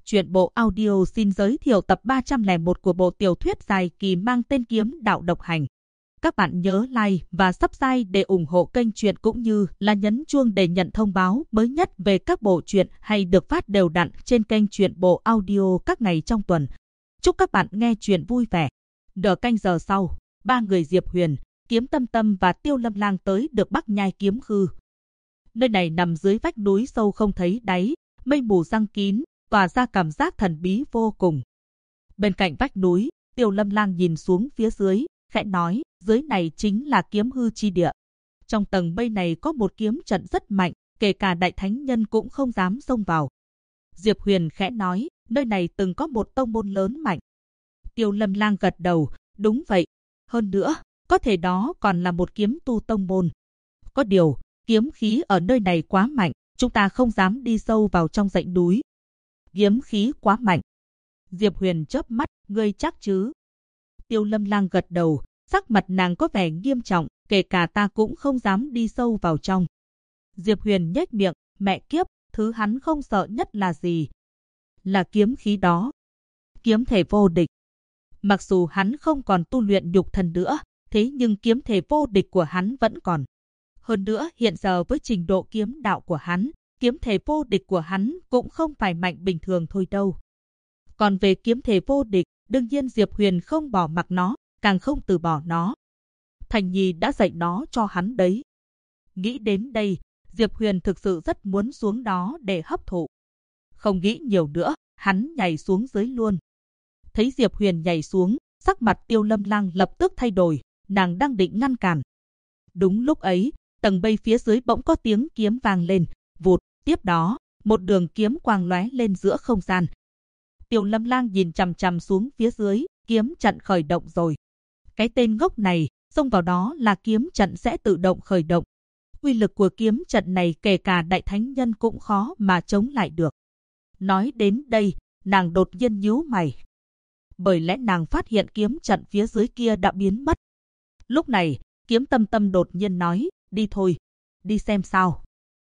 Truyện bộ audio xin giới thiệu tập 301 của bộ tiểu thuyết dài kỳ mang tên Kiếm Đạo Độc Hành. Các bạn nhớ like và subscribe để ủng hộ kênh truyện cũng như là nhấn chuông để nhận thông báo mới nhất về các bộ truyện hay được phát đều đặn trên kênh truyện bộ audio các ngày trong tuần. Chúc các bạn nghe truyện vui vẻ. Nửa canh giờ sau, ba người Diệp Huyền, Kiếm Tâm Tâm và Tiêu Lâm Lang tới được Bắc Nhai Kiếm Khư. Nơi này nằm dưới vách núi sâu không thấy đáy, mây mù giăng kín, tỏa ra cảm giác thần bí vô cùng. Bên cạnh vách núi, Tiêu Lâm Lang nhìn xuống phía dưới, khẽ nói, dưới này chính là kiếm hư chi địa. Trong tầng mây này có một kiếm trận rất mạnh, kể cả đại thánh nhân cũng không dám xông vào. Diệp Huyền khẽ nói, nơi này từng có một tông môn lớn mạnh. Tiêu Lâm Lang gật đầu, đúng vậy. Hơn nữa, có thể đó còn là một kiếm tu tông môn. Có điều, kiếm khí ở nơi này quá mạnh, chúng ta không dám đi sâu vào trong dãy núi. Kiếm khí quá mạnh. Diệp Huyền chớp mắt, ngươi chắc chứ? Tiêu Lâm Lang gật đầu, sắc mặt nàng có vẻ nghiêm trọng, kể cả ta cũng không dám đi sâu vào trong. Diệp Huyền nhếch miệng, mẹ kiếp, thứ hắn không sợ nhất là gì? Là kiếm khí đó. Kiếm thể vô địch. Mặc dù hắn không còn tu luyện nhục thân nữa, thế nhưng kiếm thể vô địch của hắn vẫn còn. Hơn nữa hiện giờ với trình độ kiếm đạo của hắn, kiếm thể vô địch của hắn cũng không phải mạnh bình thường thôi đâu. Còn về kiếm thể vô địch, đương nhiên Diệp Huyền không bỏ mặc nó, càng không từ bỏ nó. Thành Nhi đã dạy nó cho hắn đấy. Nghĩ đến đây, Diệp Huyền thực sự rất muốn xuống đó để hấp thụ. Không nghĩ nhiều nữa, hắn nhảy xuống dưới luôn. Thấy Diệp Huyền nhảy xuống, sắc mặt Tiêu Lâm Lang lập tức thay đổi, nàng đang định ngăn cản. Đúng lúc ấy, tầng mây phía dưới bỗng có tiếng kiếm vang lên, vụt, tiếp đó, một đường kiếm quang lóe lên giữa không gian. Tiêu Lâm Lang nhìn chằm chằm xuống phía dưới, kiếm trận khởi động rồi. Cái tên ngốc này, xông vào đó là kiếm trận sẽ tự động khởi động. Uy lực của kiếm trận này kể cả đại thánh nhân cũng khó mà chống lại được. Nói đến đây, nàng đột nhiên nhíu mày. Bởi lẽ nàng phát hiện kiếm trận phía dưới kia đã biến mất. Lúc này, Kiếm Tâm Tâm đột nhiên nói, đi thôi, đi xem sao.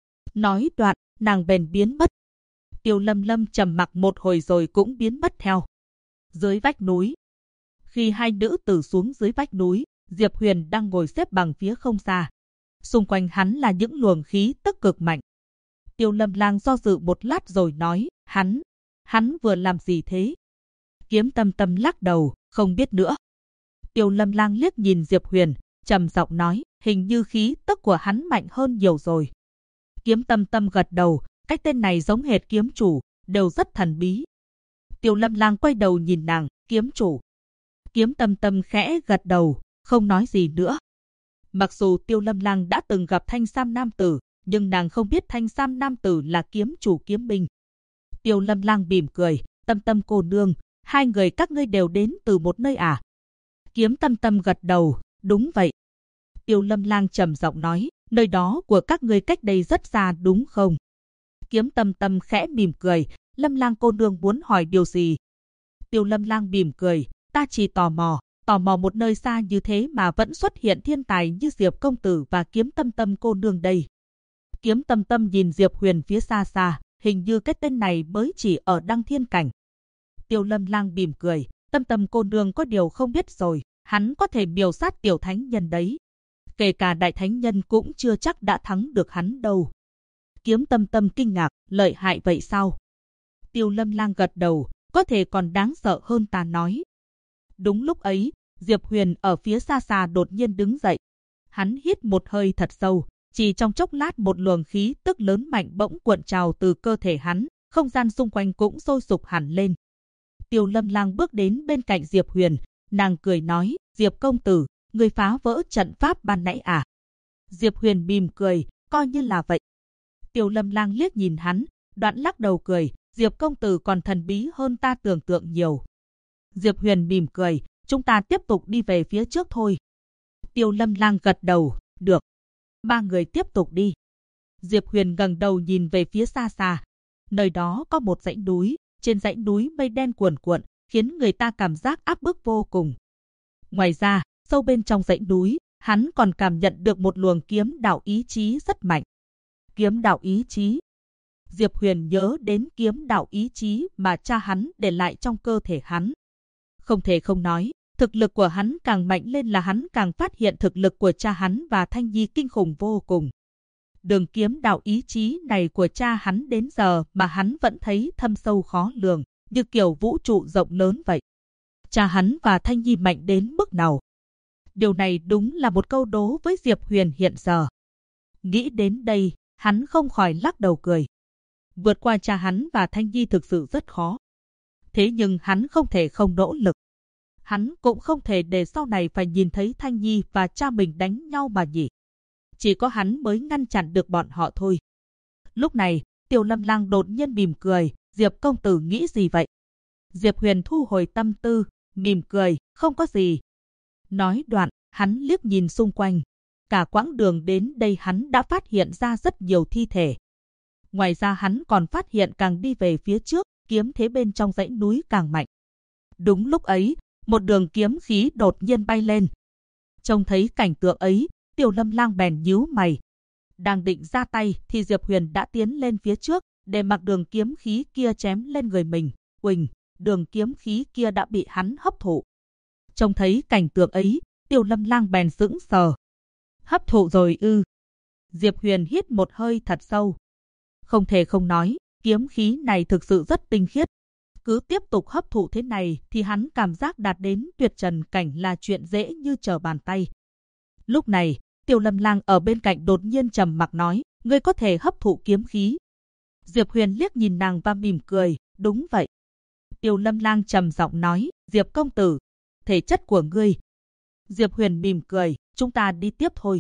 Nói đoạn, nàng bèn biến mất. Tiêu Lâm Lâm trầm mặc một hồi rồi cũng biến mất theo. Dưới vách núi. Khi hai nữ tử xuống dưới vách núi, Diệp Huyền đang ngồi xếp bằng phía không xa. Xung quanh hắn là những luồng khí tức cực mạnh. Tiêu Lâm Lang do dự một lát rồi nói, hắn vừa làm gì thế? Kiếm Tâm Tâm lắc đầu, không biết nữa. Tiêu Lâm Lang liếc nhìn Diệp Huyền, trầm giọng nói, hình như khí tức của hắn mạnh hơn nhiều rồi. Kiếm Tâm Tâm gật đầu, cái tên này giống hệt kiếm chủ, đều rất thần bí. Tiêu Lâm Lang quay đầu nhìn nàng, kiếm chủ. Kiếm Tâm Tâm khẽ gật đầu, không nói gì nữa. Mặc dù Tiêu Lâm Lang đã từng gặp Thanh Sam Nam Tử, nhưng nàng không biết Thanh Sam Nam Tử là kiếm chủ kiếm binh. Tiêu Lâm Lang mỉm cười, Tâm Tâm cô nương, hai người các ngươi đều đến từ một nơi à? Kiếm Tâm Tâm gật đầu, đúng vậy. Tiêu Lâm Lang trầm giọng nói, nơi đó của các ngươi cách đây rất xa đúng không? Kiếm Tâm Tâm khẽ mỉm cười, Lâm Lang cô nương muốn hỏi điều gì? Tiêu Lâm Lang mỉm cười, ta chỉ tò mò một nơi xa như thế mà vẫn xuất hiện thiên tài như Diệp công tử và Kiếm Tâm Tâm cô nương đây. Kiếm Tâm Tâm nhìn Diệp Huyền phía xa xa, hình như cái tên này mới chỉ ở Đăng Thiên cảnh. Tiêu Lâm Lang mỉm cười, Tâm Tâm cô nương có điều không biết rồi, hắn có thể miểu sát tiểu thánh nhân đấy. Kể cả đại thánh nhân cũng chưa chắc đã thắng được hắn đâu. Kiếm Tâm Tâm kinh ngạc, lợi hại vậy sao? Tiêu Lâm Lang gật đầu, có thể còn đáng sợ hơn ta nói. Đúng lúc ấy, Diệp Huyền ở phía xa xa đột nhiên đứng dậy. Hắn hít một hơi thật sâu, chỉ trong chốc lát một luồng khí tức lớn mạnh bỗng cuộn trào từ cơ thể hắn, không gian xung quanh cũng sôi sục hẳn lên. Tiêu Lâm Lang bước đến bên cạnh Diệp Huyền, nàng cười nói, Diệp công tử, người phá vỡ trận pháp ban nãy à? Diệp Huyền mỉm cười, coi như là vậy. Tiêu Lâm Lang liếc nhìn hắn, đoạn lắc đầu cười, Diệp công tử còn thần bí hơn ta tưởng tượng nhiều. Diệp Huyền mỉm cười, chúng ta tiếp tục đi về phía trước thôi. Tiêu Lâm Lang gật đầu, được. Ba người tiếp tục đi. Diệp Huyền ngẩng đầu nhìn về phía xa xa. Nơi đó có một dãy núi, trên dãy núi mây đen cuồn cuộn, khiến người ta cảm giác áp bức vô cùng. Ngoài ra, sâu bên trong dãy núi, hắn còn cảm nhận được một luồng kiếm đạo ý chí rất mạnh. Kiếm đạo ý chí. Diệp Huyền nhớ đến kiếm đạo ý chí mà cha hắn để lại trong cơ thể hắn. Không thể không nói, thực lực của hắn càng mạnh lên là hắn càng phát hiện thực lực của cha hắn và Thanh Nhi kinh khủng vô cùng. Đường kiếm đạo ý chí này của cha hắn đến giờ mà hắn vẫn thấy thâm sâu khó lường, như kiểu vũ trụ rộng lớn vậy. Cha hắn và Thanh Nhi mạnh đến mức nào? Điều này đúng là một câu đố với Diệp Huyền hiện giờ. Nghĩ đến đây, hắn không khỏi lắc đầu cười. Vượt qua cha hắn và Thanh Nhi thực sự rất khó. Thế nhưng hắn không thể không nỗ lực. Hắn cũng không thể để sau này phải nhìn thấy Thanh Nhi và cha mình đánh nhau mà nhỉ. Chỉ có hắn mới ngăn chặn được bọn họ thôi. Lúc này, Tiêu Lâm Lang đột nhiên mỉm cười. Diệp công tử nghĩ gì vậy? Diệp Huyền thu hồi tâm tư, mỉm cười, không có gì. Nói đoạn, hắn liếc nhìn xung quanh. Cả quãng đường đến đây hắn đã phát hiện ra rất nhiều thi thể. Ngoài ra hắn còn phát hiện càng đi về phía trước, kiếm thế bên trong dãy núi càng mạnh. Đúng lúc ấy, một đường kiếm khí đột nhiên bay lên. Trông thấy cảnh tượng ấy, Tiêu Lâm Lang bèn nhíu mày. Đang định ra tay thì Diệp Huyền đã tiến lên phía trước, để mặc đường kiếm khí kia chém lên người mình. Uỳnh, đường kiếm khí kia đã bị hắn hấp thụ. Trông thấy cảnh tượng ấy, Tiêu Lâm Lang bèn sững sờ. Hấp thụ rồi ư? Diệp Huyền hít một hơi thật sâu. Không thể không nói, kiếm khí này thực sự rất tinh khiết. Cứ tiếp tục hấp thụ thế này thì hắn cảm giác đạt đến tuyệt trần cảnh là chuyện dễ như trở bàn tay. Lúc này, Tiêu Lâm Lang ở bên cạnh đột nhiên trầm mặc nói, ngươi có thể hấp thụ kiếm khí. Diệp Huyền liếc nhìn nàng và mỉm cười, đúng vậy. Tiêu Lâm Lang trầm giọng nói, Diệp công tử, thể chất của ngươi. Diệp Huyền mỉm cười, chúng ta đi tiếp thôi.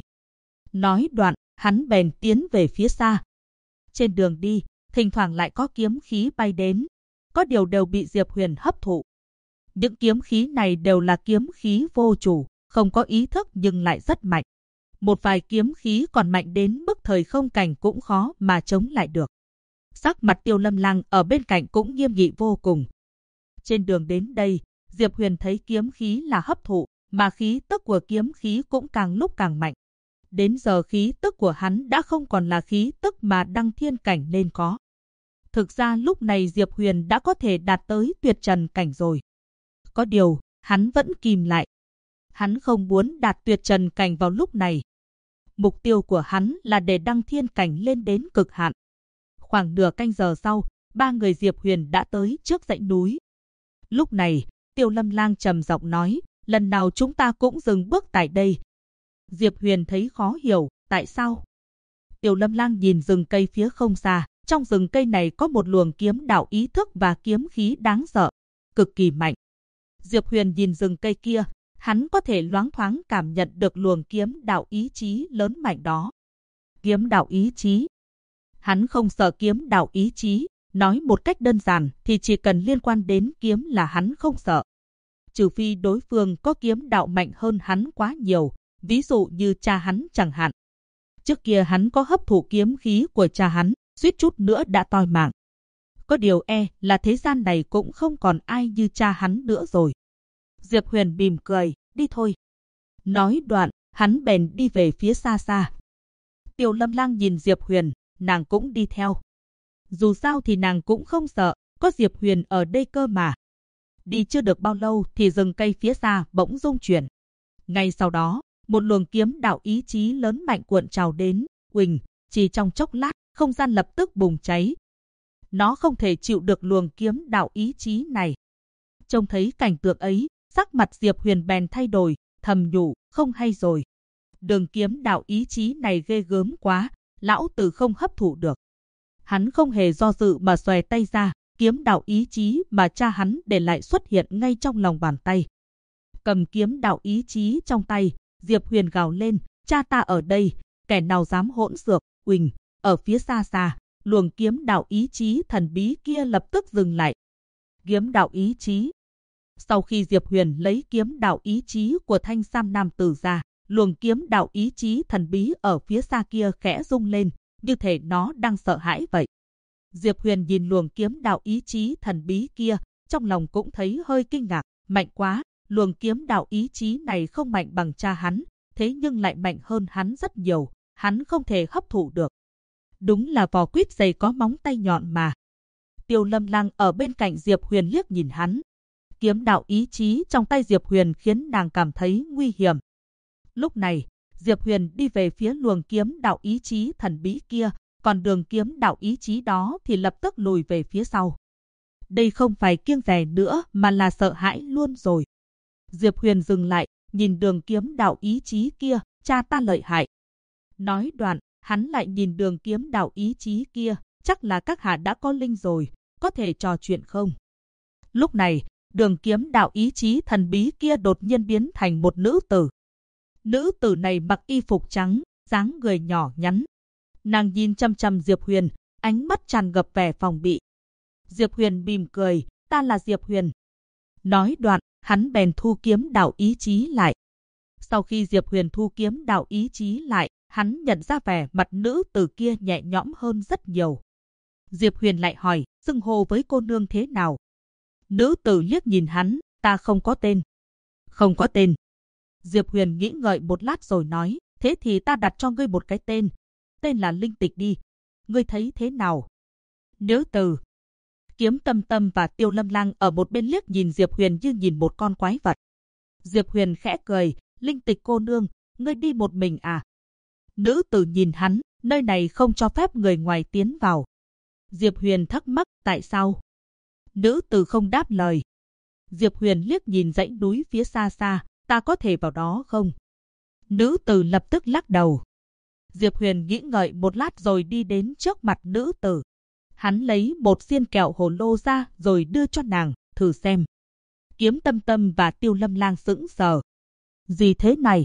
Nói đoạn, hắn bèn tiến về phía xa. Trên đường đi, thỉnh thoảng lại có kiếm khí bay đến. Có điều đều bị Diệp Huyền hấp thụ. Những kiếm khí này đều là kiếm khí vô chủ, không có ý thức nhưng lại rất mạnh. Một vài kiếm khí còn mạnh đến mức thời không cảnh cũng khó mà chống lại được. Sắc mặt Tiêu Lâm Lang ở bên cạnh cũng nghiêm nghị vô cùng. Trên đường đến đây, Diệp Huyền thấy kiếm khí là hấp thụ, mà khí tức của kiếm khí cũng càng lúc càng mạnh. Đến giờ khí tức của hắn đã không còn là khí tức mà Đăng Thiên cảnh nên có. Thực ra lúc này Diệp Huyền đã có thể đạt tới tuyệt trần cảnh rồi. Có điều, hắn vẫn kìm lại. Hắn không muốn đạt tuyệt trần cảnh vào lúc này. Mục tiêu của hắn là để Đăng Thiên cảnh lên đến cực hạn. Khoảng nửa canh giờ sau, ba người Diệp Huyền đã tới trước dãy núi. Lúc này, Tiêu Lâm Lang trầm giọng nói, lần nào chúng ta cũng dừng bước tại đây. Diệp Huyền thấy khó hiểu, tại sao? Tiêu Lâm Lang nhìn rừng cây phía không xa, trong rừng cây này có một luồng kiếm đạo ý thức và kiếm khí đáng sợ, cực kỳ mạnh. Diệp Huyền nhìn rừng cây kia, hắn có thể loáng thoáng cảm nhận được luồng kiếm đạo ý chí lớn mạnh đó. Kiếm đạo ý chí. Hắn không sợ kiếm đạo ý chí, nói một cách đơn giản thì chỉ cần liên quan đến kiếm là hắn không sợ. Trừ phi đối phương có kiếm đạo mạnh hơn hắn quá nhiều, ví dụ như cha hắn chẳng hạn. Trước kia hắn có hấp thụ kiếm khí của cha hắn, suýt chút nữa đã toi mạng. Có điều là thế gian này cũng không còn ai như cha hắn nữa rồi. Diệp Huyền mỉm cười, đi thôi. Nói đoạn, hắn bèn đi về phía xa xa. Tiêu Lâm Lang nhìn Diệp Huyền, nàng cũng đi theo. Dù sao thì nàng cũng không sợ, có Diệp Huyền ở đây cơ mà. Đi chưa được bao lâu thì rừng cây phía xa bỗng rung chuyển. Ngay sau đó, một luồng kiếm đạo ý chí lớn mạnh cuộn trào đến, uỳnh, chỉ trong chốc lát, không gian lập tức bùng cháy. Nó không thể chịu được luồng kiếm đạo ý chí này. Trông thấy cảnh tượng ấy, sắc mặt Diệp Huyền bèn thay đổi, thầm nhủ, không hay rồi. Đường kiếm đạo ý chí này ghê gớm quá, lão tử không hấp thụ được. Hắn không hề do dự mà xòe tay ra, kiếm đạo ý chí mà cha hắn để lại xuất hiện ngay trong lòng bàn tay. Cầm kiếm đạo ý chí trong tay, Diệp Huyền gào lên, cha ta ở đây, kẻ nào dám hỗn xược, uỳnh, ở phía xa xa, luồng kiếm đạo ý chí thần bí kia lập tức dừng lại. Kiếm đạo ý chí. Sau khi Diệp Huyền lấy kiếm đạo ý chí của thanh sam nam tử ra, luồng kiếm đạo ý chí thần bí ở phía xa kia khẽ rung lên, như thể nó đang sợ hãi vậy. Diệp Huyền nhìn luồng kiếm đạo ý chí thần bí kia, trong lòng cũng thấy hơi kinh ngạc, mạnh quá, luồng kiếm đạo ý chí này không mạnh bằng cha hắn, thế nhưng lại mạnh hơn hắn rất nhiều, hắn không thể hấp thụ được. đúng là vỏ quýt dày có móng tay nhọn mà. Tiêu Lâm Lang ở bên cạnh Diệp Huyền liếc nhìn hắn. Kiếm đạo ý chí trong tay Diệp Huyền khiến nàng cảm thấy nguy hiểm. Lúc này, Diệp Huyền đi về phía luồng kiếm đạo ý chí thần bí kia, còn đường kiếm đạo ý chí đó thì lập tức lùi về phía sau. Đây không phải kiêng dè nữa mà là sợ hãi luôn rồi. Diệp Huyền dừng lại, nhìn đường kiếm đạo ý chí kia, cha ta lợi hại. Nói đoạn, hắn lại nhìn đường kiếm đạo ý chí kia, chắc là các hạ đã có linh rồi, có thể trò chuyện không? Lúc này, đường kiếm đạo ý chí thần bí kia đột nhiên biến thành một nữ tử. Nữ tử này mặc y phục trắng, dáng người nhỏ nhắn. Nàng nhìn chăm chăm Diệp Huyền, ánh mắt tràn ngập vẻ phòng bị. Diệp Huyền mỉm cười, ta là Diệp Huyền. Nói đoạn, hắn bèn thu kiếm đạo ý chí lại. Sau khi Diệp Huyền thu kiếm đạo ý chí lại, hắn nhận ra vẻ mặt nữ tử kia nhẹ nhõm hơn rất nhiều. Diệp Huyền lại hỏi, xưng hô với cô nương thế nào? Nữ tử liếc nhìn hắn, ta không có tên. Không có tên. Diệp Huyền nghĩ ngợi một lát rồi nói, thế thì ta đặt cho ngươi một cái tên. Tên là Linh Tịch đi. Ngươi thấy thế nào? Nữ tử. Kiếm Tâm Tâm và Tiêu Lâm Lang ở một bên liếc nhìn Diệp Huyền như nhìn một con quái vật. Diệp Huyền khẽ cười, Linh Tịch cô nương, ngươi đi một mình à? Nữ tử nhìn hắn, nơi này không cho phép người ngoài tiến vào. Diệp Huyền thắc mắc, tại sao? Nữ tử không đáp lời. Diệp Huyền liếc nhìn dãy núi phía xa xa, ta có thể vào đó không? Nữ tử lập tức lắc đầu. Diệp Huyền nghĩ ngợi một lát rồi đi đến trước mặt nữ tử. Hắn lấy một xiên kẹo hồ lô ra rồi đưa cho nàng, thử xem. Kiếm Tâm Tâm và Tiêu Lâm Lang sững sờ. Gì thế này?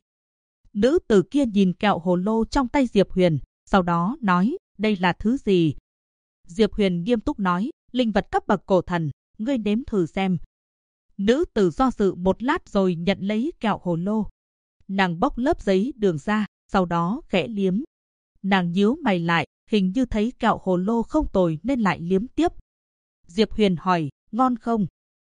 Nữ tử kia nhìn kẹo hồ lô trong tay Diệp Huyền, sau đó nói, đây là thứ gì? Diệp Huyền nghiêm túc nói, linh vật cấp bậc cổ thần, ngươi nếm thử xem. Nữ tử do dự một lát rồi nhận lấy kẹo hồ lô. Nàng bóc lớp giấy đường ra, sau đó khẽ liếm. Nàng nhíu mày lại, hình như thấy kẹo hồ lô không tồi nên lại liếm tiếp. Diệp Huyền hỏi, ngon không?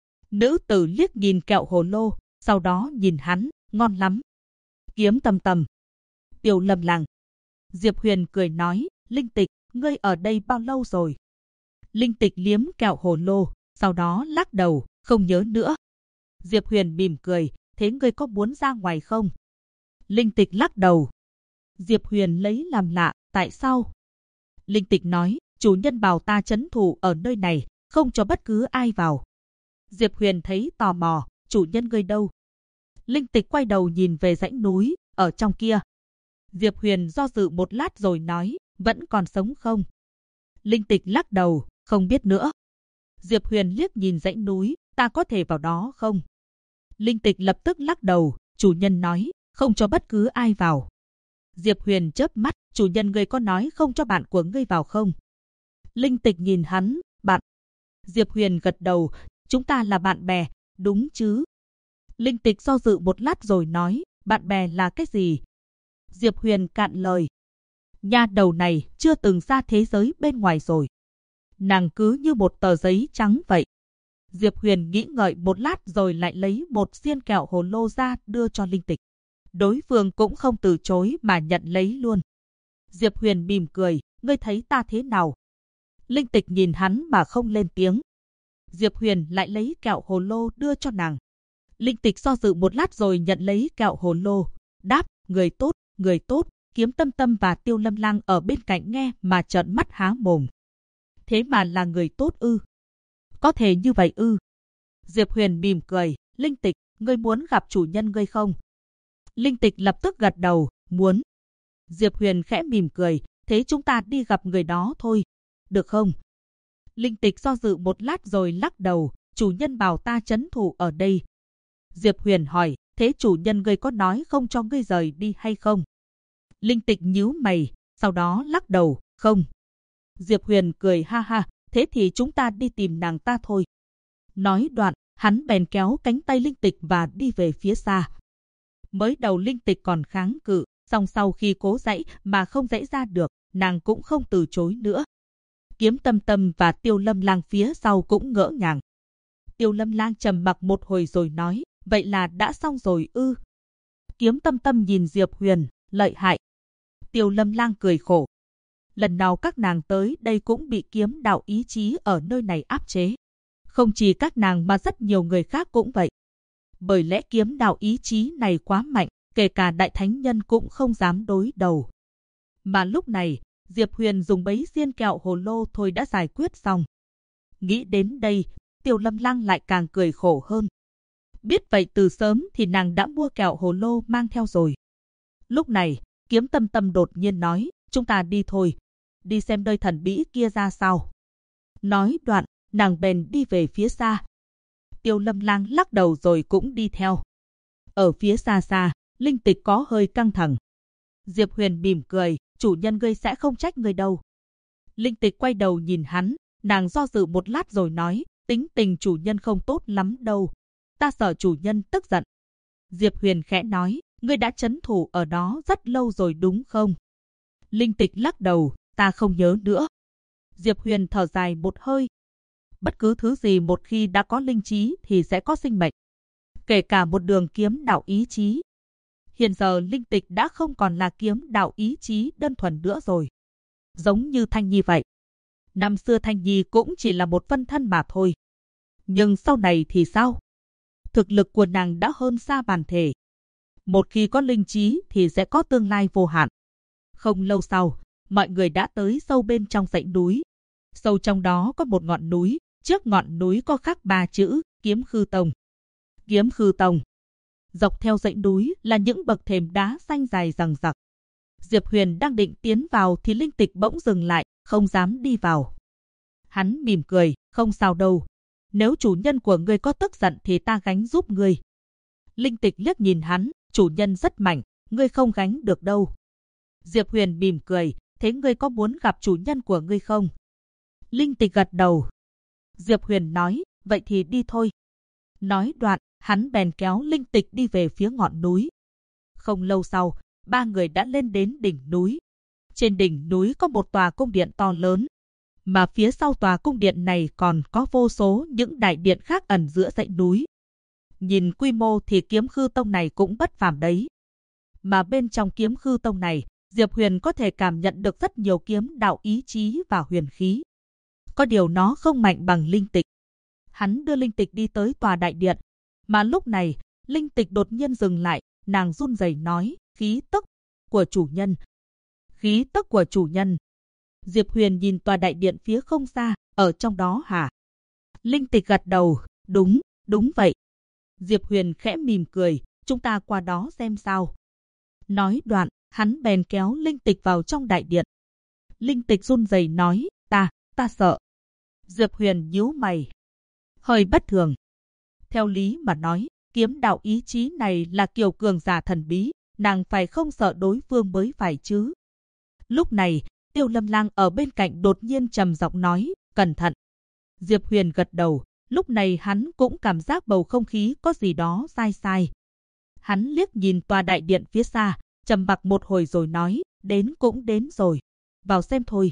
Nữ tử liếc nhìn kẹo hồ lô, sau đó nhìn hắn, ngon lắm. Kiếm Tâm Tâm. Tiêu Lâm Lang. Diệp Huyền cười nói, Linh Tịch, ngươi ở đây bao lâu rồi? Linh Tịch liếm kẹo hồ lô, sau đó lắc đầu, không nhớ nữa. Diệp Huyền mỉm cười, thế ngươi có muốn ra ngoài không? Linh Tịch lắc đầu. Diệp Huyền lấy làm lạ, tại sao? Linh Tịch nói, chủ nhân bảo ta trấn thủ ở nơi này, không cho bất cứ ai vào. Diệp Huyền thấy tò mò, chủ nhân ngươi đâu? Linh Tịch quay đầu nhìn về dãy núi, ở trong kia. Diệp Huyền do dự một lát rồi nói, vẫn còn sống không? Linh Tịch lắc đầu, không biết nữa. Diệp Huyền liếc nhìn dãy núi, ta có thể vào đó không? Linh Tịch lập tức lắc đầu, chủ nhân nói, không cho bất cứ ai vào. Diệp Huyền chớp mắt, chủ nhân ngươi có nói không cho bạn của ngươi vào không? Linh Tịch nhìn hắn, bạn. Diệp Huyền gật đầu, chúng ta là bạn bè, đúng chứ? Linh Tịch do dự một lát rồi nói, bạn bè là cái gì? Diệp Huyền cạn lời. Nha đầu này chưa từng ra thế giới bên ngoài rồi. Nàng cứ như một tờ giấy trắng vậy. Diệp Huyền nghĩ ngợi một lát rồi lại lấy một xiên kẹo hồ lô ra đưa cho Linh Tịch. Đối phương cũng không từ chối mà nhận lấy luôn. Diệp Huyền mỉm cười, ngươi thấy ta thế nào? Linh Tịch nhìn hắn mà không lên tiếng. Diệp Huyền lại lấy kẹo hồ lô đưa cho nàng. Linh Tịch do dự một lát rồi nhận lấy kẹo hồ lô. Đáp, người tốt, người tốt. Kiếm Tâm Tâm và Tiêu Lâm Lang ở bên cạnh nghe mà trợn mắt há mồm. Thế mà là người tốt ư? Có thể như vậy ư? Diệp Huyền mỉm cười, Linh Tịch, ngươi muốn gặp chủ nhân ngươi không? Linh Tịch lập tức gật đầu, muốn. Diệp Huyền khẽ mỉm cười, thế chúng ta đi gặp người đó thôi, được không? Linh Tịch do dự một lát rồi lắc đầu, chủ nhân bảo ta trấn thủ ở đây. Diệp Huyền hỏi, thế chủ nhân ngươi có nói không cho ngươi rời đi hay không? Linh Tịch nhíu mày, sau đó lắc đầu, không. Diệp Huyền cười ha ha, thế thì chúng ta đi tìm nàng ta thôi. Nói đoạn, hắn bèn kéo cánh tay Linh Tịch và đi về phía xa. Mới đầu Linh Tịch còn kháng cự, song sau khi cố giãy mà không giãy ra được, nàng cũng không từ chối nữa. Kiếm Tâm Tâm và Tiêu Lâm Lang phía sau cũng ngỡ ngàng. Tiêu Lâm Lang trầm mặc một hồi rồi nói, vậy là đã xong rồi ư? Kiếm Tâm Tâm nhìn Diệp Huyền, lợi hại. Tiêu Lâm Lang cười khổ. lần nào các nàng tới đây cũng bị kiếm đạo ý chí ở nơi này áp chế. Không chỉ các nàng mà rất nhiều người khác cũng vậy. Bởi lẽ kiếm đạo ý chí này quá mạnh, kể cả đại thánh nhân cũng không dám đối đầu. Mà lúc này, Diệp Huyền dùng bấy xiên kẹo hồ lô thôi đã giải quyết xong. Nghĩ đến đây, Tiêu Lâm Lang lại càng cười khổ hơn. Biết vậy từ sớm thì nàng đã mua kẹo hồ lô mang theo rồi. Lúc này, Kiếm Tâm Tâm đột nhiên nói, chúng ta đi thôi, đi xem nơi thần bí kia ra sao. Nói đoạn, nàng bèn đi về phía xa. Tiêu Lâm Lang lắc đầu rồi cũng đi theo. Ở phía xa xa, Linh Tịch có hơi căng thẳng. Diệp Huyền mỉm cười, chủ nhân ngươi sẽ không trách ngươi đâu. Linh Tịch quay đầu nhìn hắn, nàng do dự một lát rồi nói, tính tình chủ nhân không tốt lắm đâu. Ta sợ chủ nhân tức giận. Diệp Huyền khẽ nói, ngươi đã trấn thủ ở đó rất lâu rồi đúng không? Linh Tịch lắc đầu, ta không nhớ nữa. Diệp Huyền thở dài một hơi. Bất cứ thứ gì một khi đã có linh trí thì sẽ có sinh mệnh. Kể cả một đường kiếm đạo ý chí. Hiện giờ Linh Tịch đã không còn là kiếm đạo ý chí đơn thuần nữa rồi. Giống như Thanh Nhi vậy. Năm xưa Thanh Nhi cũng chỉ là một phân thân mà thôi. Nhưng sau này thì sao? Thực lực của nàng đã hơn xa bản thể. Một khi có linh trí thì sẽ có tương lai vô hạn. Không lâu sau, mọi người đã tới sâu bên trong dãy núi. Sâu trong đó có một ngọn núi, trước ngọn núi có khắc 3 chữ, Kiếm Khư Tông. Kiếm Khư Tông. Dọc theo dãy núi là những bậc thềm đá xanh dài dằng dặc. Diệp Huyền đang định tiến vào thì Linh Tịch bỗng dừng lại, không dám đi vào. Hắn mỉm cười, không sao đâu. Nếu chủ nhân của ngươi có tức giận thì ta gánh giúp ngươi. Linh Tịch liếc nhìn hắn, chủ nhân rất mạnh, ngươi không gánh được đâu. Diệp Huyền mỉm cười, thế ngươi có muốn gặp chủ nhân của ngươi không? Linh Tịch gật đầu. Diệp Huyền nói, vậy thì đi thôi. Nói đoạn, hắn bèn kéo Linh Tịch đi về phía ngọn núi. Không lâu sau, ba người đã lên đến đỉnh núi. Trên đỉnh núi có một tòa cung điện to lớn, mà phía sau tòa cung điện này còn có vô số những đại điện khác ẩn giữa dãy núi. Nhìn quy mô thì Kiếm Khư Tông này cũng bất phàm đấy. Mà bên trong Kiếm Khư Tông này, Diệp Huyền có thể cảm nhận được rất nhiều kiếm đạo ý chí và huyền khí. Có điều nó không mạnh bằng Linh Tịch. Hắn đưa Linh Tịch đi tới tòa đại điện, mà lúc này, Linh Tịch đột nhiên dừng lại, nàng run rẩy nói, khí tức của chủ nhân. Khí tức của chủ nhân. Diệp Huyền nhìn tòa đại điện phía không xa, ở trong đó hả? Linh Tịch gật đầu, đúng vậy. Diệp Huyền khẽ mỉm cười, chúng ta qua đó xem sao. Nói đoạn, hắn bèn kéo Linh Tịch vào trong đại điện. Linh Tịch run rẩy nói, ta sợ. Diệp Huyền nhíu mày. Hơi bất thường. Theo lý mà nói, kiếm đạo ý chí này là kiểu cường giả thần bí, nàng phải không sợ đối phương mới phải chứ. Lúc này, Tiêu Lâm Lang ở bên cạnh đột nhiên trầm giọng nói, cẩn thận. Diệp Huyền gật đầu, lúc này hắn cũng cảm giác bầu không khí có gì đó sai. Hắn liếc nhìn tòa đại điện phía xa, trầm mặc một hồi rồi nói, đến cũng đến rồi, vào xem thôi.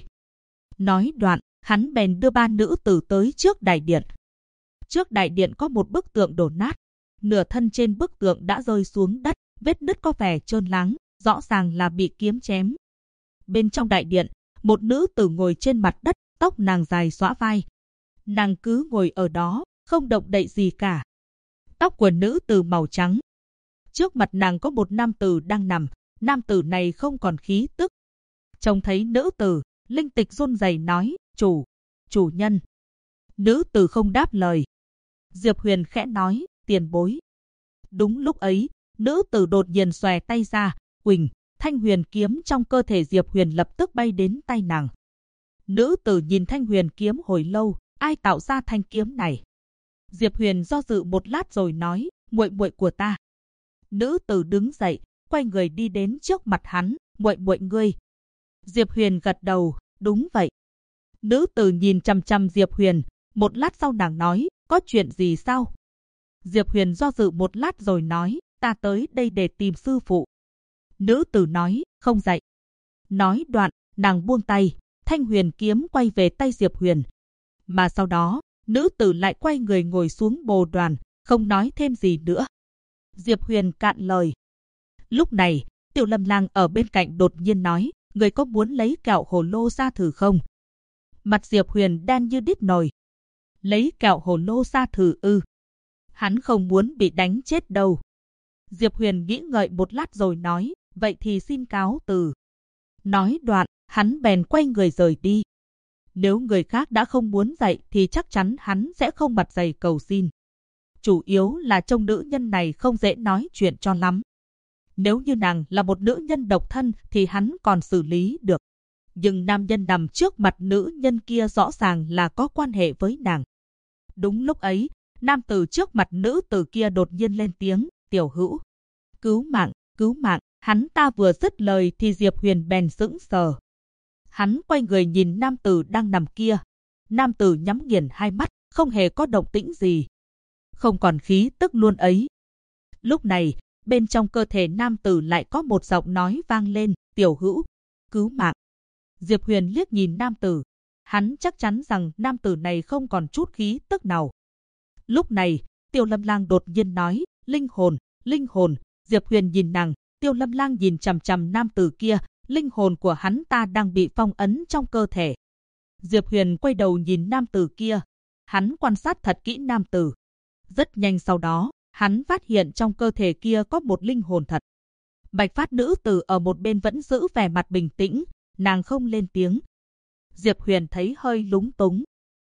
Nói đoạn, hắn bèn đưa ba nữ tử tới trước đại điện. Trước đại điện có một bức tượng đổ nát, nửa thân trên bức tượng đã rơi xuống đất, vết nứt có vẻ trơn láng, rõ ràng là bị kiếm chém. Bên trong đại điện, một nữ tử ngồi trên mặt đất, tóc nàng dài xõa vai. Nàng cứ ngồi ở đó, không động đậy gì cả. Tóc của nữ tử màu trắng. Trước mặt nàng có một nam tử đang nằm, nam tử này không còn khí tức. Trông thấy nữ tử, Linh Tịch run rẩy nói, chủ nhân. Nữ tử không đáp lời. Diệp Huyền khẽ nói, tiền bối. Đúng lúc ấy, nữ tử đột nhiên xòe tay ra, quỳnh, thanh huyền kiếm trong cơ thể Diệp Huyền lập tức bay đến tay nàng. Nữ tử nhìn thanh huyền kiếm hồi lâu, ai tạo ra thanh kiếm này? Diệp Huyền do dự một lát rồi nói, muội muội của ta. Nữ tử đứng dậy, quay người đi đến trước mặt hắn, muội muội ngươi. Diệp Huyền gật đầu, đúng vậy. Nữ tử nhìn chằm chằm Diệp Huyền, một lát sau nàng nói, có chuyện gì sao? Diệp Huyền do dự một lát rồi nói, ta tới đây để tìm sư phụ. Nữ tử nói, không dạy. Nói đoạn, nàng buông tay, thanh huyền kiếm quay về tay Diệp Huyền. Mà sau đó, nữ tử lại quay người ngồi xuống bồ đoàn, không nói thêm gì nữa. Diệp Huyền cạn lời. Lúc này, Tiêu Lâm Lang ở bên cạnh đột nhiên nói, người có muốn lấy kẹo hồ lô ra thử không? Mặt Diệp Huyền đen như đít nồi. Lấy kẹo hồ lô ra thử ư? Hắn không muốn bị đánh chết đâu. Diệp Huyền nghĩ ngợi một lát rồi nói, vậy thì xin cáo từ. Nói đoạn, hắn bèn quay người rời đi. Nếu người khác đã không muốn dạy thì chắc chắn hắn sẽ không mặt dày cầu xin. Chủ yếu là trông nữ nhân này không dễ nói chuyện cho lắm. Nếu như nàng là một nữ nhân độc thân thì hắn còn xử lý được. Nhưng nam nhân nằm trước mặt nữ nhân kia rõ ràng là có quan hệ với nàng. Đúng lúc ấy, nam tử trước mặt nữ tử kia đột nhiên lên tiếng, Tiểu Hữu. Cứu mạng, cứu mạng. Hắn ta vừa dứt lời thì Diệp Huyền bèn sững sờ. Hắn quay người nhìn nam tử đang nằm kia. Nam tử nhắm nghiền hai mắt, không hề có động tĩnh gì. Không còn khí tức luôn ấy. Lúc này, bên trong cơ thể nam tử lại có một giọng nói vang lên, Tiểu Hữu, cứu mạng. Diệp Huyền liếc nhìn nam tử. Hắn chắc chắn rằng nam tử này không còn chút khí tức nào. Lúc này, Tiêu Lâm Lang đột nhiên nói, linh hồn, linh hồn. Diệp Huyền nhìn nàng, Tiêu Lâm Lang nhìn chằm chằm nam tử kia, linh hồn của hắn ta đang bị phong ấn trong cơ thể. Diệp Huyền quay đầu nhìn nam tử kia. Hắn quan sát thật kỹ nam tử. Rất nhanh sau đó, hắn phát hiện trong cơ thể kia có một linh hồn thật. Bạch phát nữ tử ở một bên vẫn giữ vẻ mặt bình tĩnh, nàng không lên tiếng. Diệp Huyền thấy hơi lúng túng.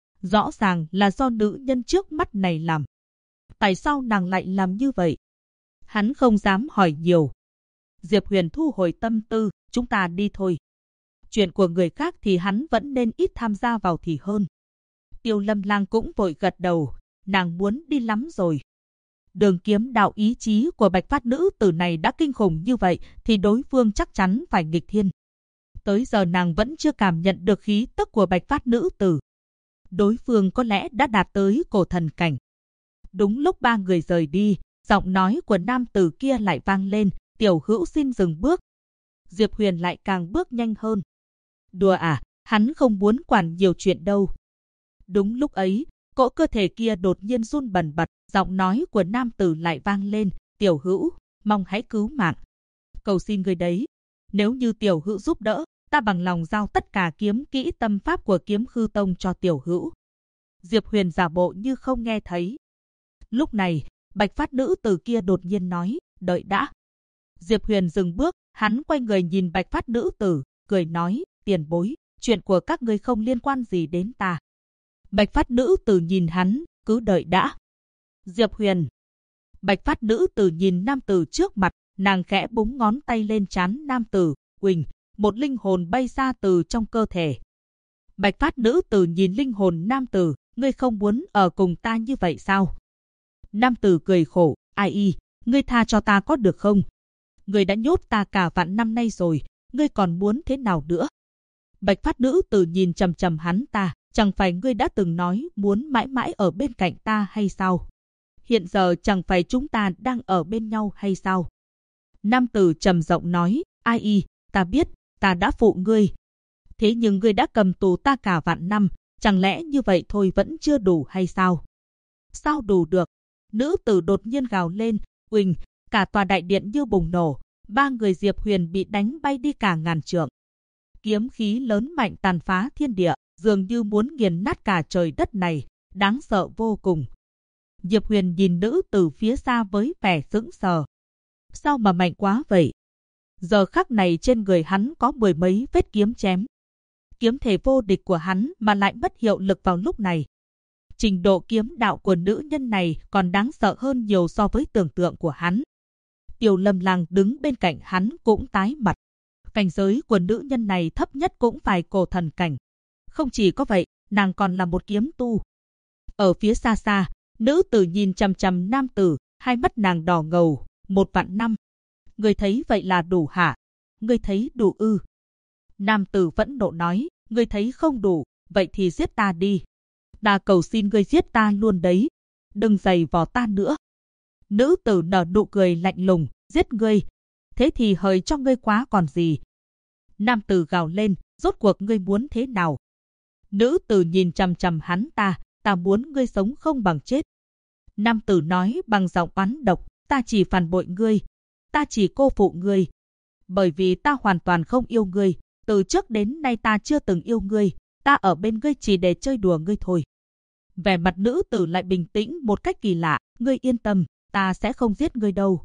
Rõ ràng là do nữ nhân trước mắt này làm. Tại sao nàng lại làm như vậy? Hắn không dám hỏi nhiều. Diệp Huyền thu hồi tâm tư, chúng ta đi thôi. Chuyện của người khác thì hắn vẫn nên ít tham gia vào thì hơn. Tiêu Lâm Lang cũng vội gật đầu, nàng muốn đi lắm rồi. Đường kiếm đạo ý chí của bạch phát nữ tử này đã kinh khủng như vậy thì đối phương chắc chắn phải nghịch thiên. Tới giờ nàng vẫn chưa cảm nhận được khí tức của bạch phát nữ tử. Đối phương có lẽ đã đạt tới cổ thần cảnh. Đúng lúc ba người rời đi, giọng nói của nam tử kia lại vang lên, Tiểu Hữu xin dừng bước. Diệp Huyền lại càng bước nhanh hơn. Đùa à, hắn không muốn quản nhiều chuyện đâu. Đúng lúc ấy, cỗ cơ thể kia đột nhiên run bần bật, giọng nói của nam tử lại vang lên, Tiểu Hữu, mong hãy cứu mạng. Cầu xin người đấy, nếu như Tiểu Hữu giúp đỡ, ta bằng lòng giao tất cả kiếm kỹ tâm pháp của Kiếm Khư Tông cho Tiểu Hữu. Diệp Huyền giả bộ như không nghe thấy. Lúc này, bạch phát nữ tử kia đột nhiên nói, đợi đã. Diệp Huyền dừng bước, hắn quay người nhìn bạch phát nữ tử, cười nói, tiền bối, chuyện của các ngươi không liên quan gì đến ta. Bạch phát nữ tử nhìn hắn, cứ đợi đã. Diệp Huyền. Bạch phát nữ tử nhìn nam tử trước mặt, nàng khẽ búng ngón tay lên trán nam tử, Quỳnh, một linh hồn bay ra từ trong cơ thể. Bạch phát nữ tử nhìn linh hồn nam tử, ngươi không muốn ở cùng ta như vậy sao? Nam tử cười khổ, ai y, ngươi tha cho ta có được không? Ngươi đã nhốt ta cả vạn năm nay rồi, ngươi còn muốn thế nào nữa? Bạch phát nữ tử nhìn chằm chằm hắn ta, chẳng phải ngươi đã từng nói muốn mãi mãi ở bên cạnh ta hay sao? Hiện giờ chẳng phải chúng ta đang ở bên nhau hay sao? Nam tử trầm giọng nói, ai y, ta biết, ta đã phụ ngươi. Thế nhưng ngươi đã cầm tù ta cả vạn năm, chẳng lẽ như vậy thôi vẫn chưa đủ hay sao? Sao đủ được? Nữ tử đột nhiên gào lên, Quỳnh, cả tòa đại điện như bùng nổ, ba người Diệp Huyền bị đánh bay đi cả ngàn trượng. Kiếm khí lớn mạnh tàn phá thiên địa, dường như muốn nghiền nát cả trời đất này, đáng sợ vô cùng. Diệp Huyền nhìn nữ tử phía xa với vẻ sững sờ. Sao mà mạnh quá vậy? Giờ khắc này trên người hắn có mười mấy vết kiếm chém. Kiếm thể vô địch của hắn mà lại mất hiệu lực vào lúc này. Trình độ kiếm đạo của nữ nhân này còn đáng sợ hơn nhiều so với tưởng tượng của hắn. Tiêu Lâm Lang đứng bên cạnh hắn cũng tái mặt. Cảnh giới của nữ nhân này thấp nhất cũng phải cổ thần cảnh. Không chỉ có vậy, nàng còn là một kiếm tu. Ở phía xa xa, nữ tử nhìn chằm chằm nam tử, hai mắt nàng đỏ ngầu, 1.000 năm. Ngươi thấy vậy là đủ hả? Ngươi thấy đủ ư? Nam tử vẫn nộ nói, ngươi thấy không đủ, vậy thì giết ta đi. Ta cầu xin ngươi giết ta luôn đấy, đừng giày vò ta nữa. Nữ tử nở nụ cười lạnh lùng, giết ngươi, thế thì hời cho ngươi quá còn gì. Nam tử gào lên, rốt cuộc ngươi muốn thế nào? Nữ tử nhìn chằm chằm hắn ta muốn ngươi sống không bằng chết. Nam tử nói bằng giọng oán độc, ta chỉ phản bội ngươi, ta chỉ cô phụ ngươi. Bởi vì ta hoàn toàn không yêu ngươi, Từ trước đến nay ta chưa từng yêu ngươi, ta ở bên ngươi chỉ để chơi đùa ngươi thôi. Vẻ mặt nữ tử lại bình tĩnh một cách kỳ lạ, ngươi yên tâm, ta sẽ không giết ngươi đâu.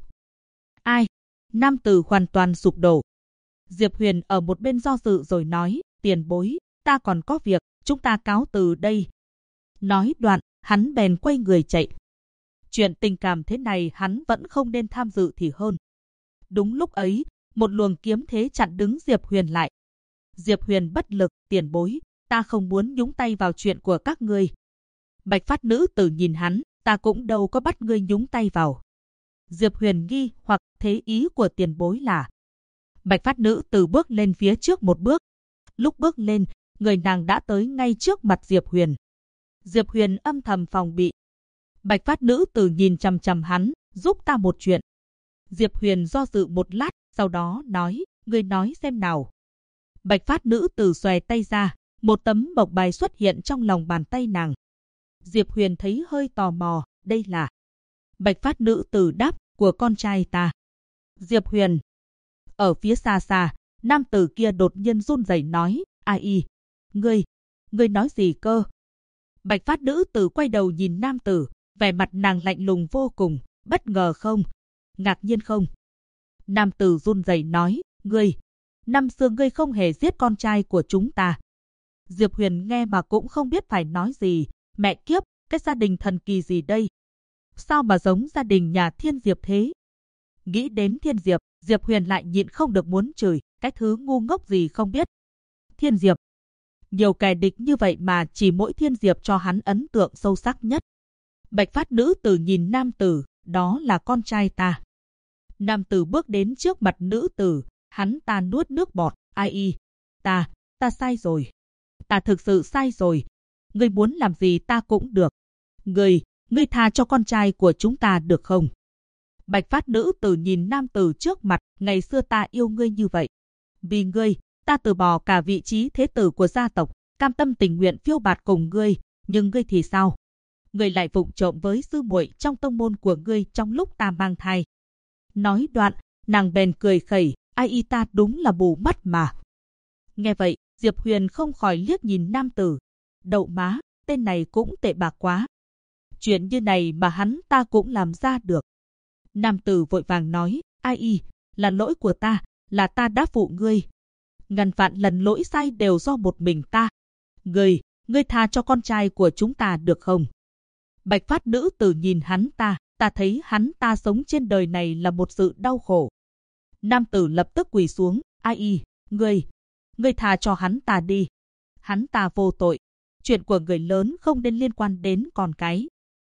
Ai? Nam tử hoàn toàn sụp đổ. Diệp Huyền ở một bên do dự rồi nói, tiền bối, ta còn có việc, chúng ta cáo từ đây. Nói đoạn, hắn bèn quay người chạy. Chuyện tình cảm thế này hắn vẫn không nên tham dự thì hơn. Đúng lúc ấy, một luồng kiếm thế chặn đứng Diệp Huyền lại. Diệp Huyền bất lực, tiền bối, ta không muốn nhúng tay vào chuyện của các ngươi. Bạch phát nữ tử nhìn hắn, ta cũng đâu có bắt ngươi nhúng tay vào. Diệp Huyền nghi hoặc thế ý của tiền bối là. Bạch phát nữ tử bước lên phía trước một bước. Lúc bước lên, người nàng đã tới ngay trước mặt Diệp Huyền. Diệp Huyền âm thầm phòng bị. Bạch phát nữ tử nhìn chằm chằm hắn, giúp ta một chuyện. Diệp Huyền do dự một lát, sau đó nói, ngươi nói xem nào. Bạch phát nữ tử xòe tay ra, một tấm mộc bài xuất hiện trong lòng bàn tay nàng. Diệp Huyền thấy hơi tò mò, đây là. Bạch phát nữ tử đáp, của con trai ta. Diệp Huyền. Ở phía xa xa, nam tử kia đột nhiên run rẩy nói, ai, ngươi nói gì cơ? Bạch phát nữ tử quay đầu nhìn nam tử, vẻ mặt nàng lạnh lùng vô cùng, bất ngờ không? Ngạc nhiên không? Nam tử run rẩy nói, ngươi, năm xưa ngươi không hề giết con trai của chúng ta. Diệp Huyền nghe mà cũng không biết phải nói gì, mẹ kiếp, cái gia đình thần kỳ gì đây? Sao mà giống gia đình nhà Thiên Diệp thế? Nghĩ đến Thiên Diệp, Diệp Huyền lại nhịn không được muốn chửi, cái thứ ngu ngốc gì không biết. Thiên Diệp. Nhiều kẻ địch như vậy mà chỉ mỗi Thiên Diệp cho hắn ấn tượng sâu sắc nhất. Bạch phát nữ tử nhìn nam tử, đó là con trai ta. Nam tử bước đến trước mặt nữ tử, hắn ta nuốt nước bọt, ai, ta sai rồi. Ta thực sự sai rồi. Ngươi muốn làm gì ta cũng được. Ngươi tha cho con trai của chúng ta được không? Bạch phát nữ tử nhìn nam tử trước mặt, ngày xưa ta yêu ngươi như vậy. Vì ngươi, ta từ bỏ cả vị trí thế tử của gia tộc, cam tâm tình nguyện phiêu bạt cùng ngươi, nhưng ngươi thì sao? Ngươi lại vụng trộm với sư muội trong tông môn của ngươi trong lúc ta mang thai. Nói đoạn, nàng bèn cười khẩy, ai ta đúng là bù mắt mà. Nghe vậy, Diệp Huyền không khỏi liếc nhìn nam tử. Đậu má, tên này cũng tệ bạc quá. Chuyện như này mà hắn ta cũng làm ra được. Nam tử vội vàng nói, ai, là lỗi của ta, là ta đã phụ ngươi. Ngàn vạn lần lỗi sai đều do một mình ta. Ngươi tha cho con trai của chúng ta được không? Bạch phát nữ tử nhìn hắn ta thấy hắn ta sống trên đời này là một sự đau khổ. Nam tử lập tức quỳ xuống, ai, ngươi tha cho hắn ta đi. Hắn ta vô tội. Chuyện của người lớn không nên liên quan đến con cái.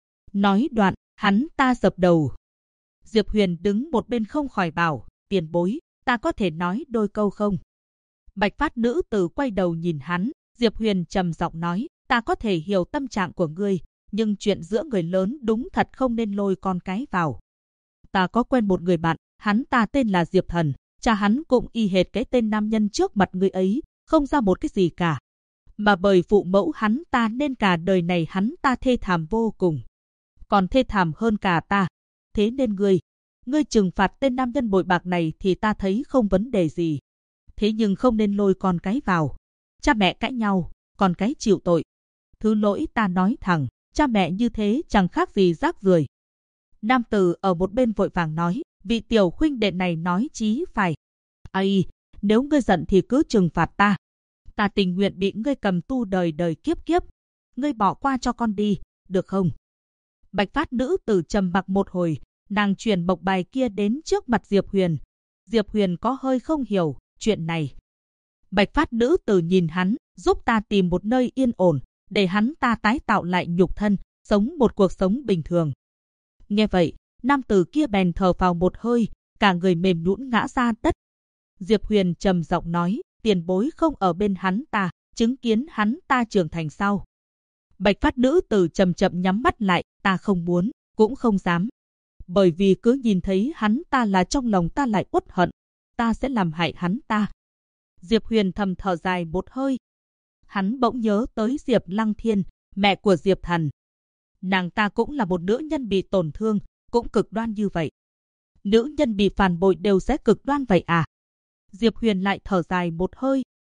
Nói đoạn, hắn ta dập đầu. Diệp Huyền đứng một bên không khỏi bảo, tiền bối, ta có thể nói đôi câu không? Bạch phát nữ tử quay đầu nhìn hắn, Diệp Huyền trầm giọng nói, ta có thể hiểu tâm trạng của ngươi, nhưng chuyện giữa người lớn đúng thật không nên lôi con cái vào. Ta có quen một người bạn, hắn ta tên là Diệp Thần, cha hắn cũng y hệt cái tên nam nhân trước mặt người ấy, không ra một cái gì cả. Mà bởi phụ mẫu hắn ta nên cả đời này hắn ta thê thảm vô cùng. Còn thê thảm hơn cả ta. Thế nên ngươi trừng phạt tên nam nhân bội bạc này thì ta thấy không vấn đề gì. Thế nhưng không nên lôi con cái vào. Cha mẹ cãi nhau, con cái chịu tội. Thứ lỗi ta nói thẳng, cha mẹ như thế chẳng khác gì rác rưởi. Nam tử ở một bên vội vàng nói, vị tiểu huynh đệ này nói chí phải. Ai, nếu ngươi giận thì cứ trừng phạt ta. Ta tình nguyện bị ngươi cầm tu đời đời kiếp kiếp. Ngươi bỏ qua cho con đi, được không? Bạch phát nữ tử trầm mặc một hồi, nàng truyền mộc bài kia đến trước mặt Diệp Huyền. Diệp Huyền có hơi không hiểu chuyện này. Bạch phát nữ tử nhìn hắn, giúp ta tìm một nơi yên ổn, để hắn ta tái tạo lại nhục thân, sống một cuộc sống bình thường. Nghe vậy, nam tử kia bèn thở phào một hơi, cả người mềm nhũn ngã ra đất. Diệp Huyền trầm giọng nói, tiền bối không ở bên hắn ta, chứng kiến hắn ta trưởng thành sao? Bạch phát nữ tử chậm chậm nhắm mắt lại, ta không muốn, cũng không dám. Bởi vì cứ nhìn thấy hắn ta là trong lòng ta lại uất hận, ta sẽ làm hại hắn ta. Diệp Huyền thầm thở dài một hơi. Hắn bỗng nhớ tới Diệp Lăng Thiên, mẹ của Diệp Thần. Nàng ta cũng là một nữ nhân bị tổn thương, cũng cực đoan như vậy. Nữ nhân bị phản bội đều sẽ cực đoan vậy à? Diệp Huyền lại thở dài một hơi.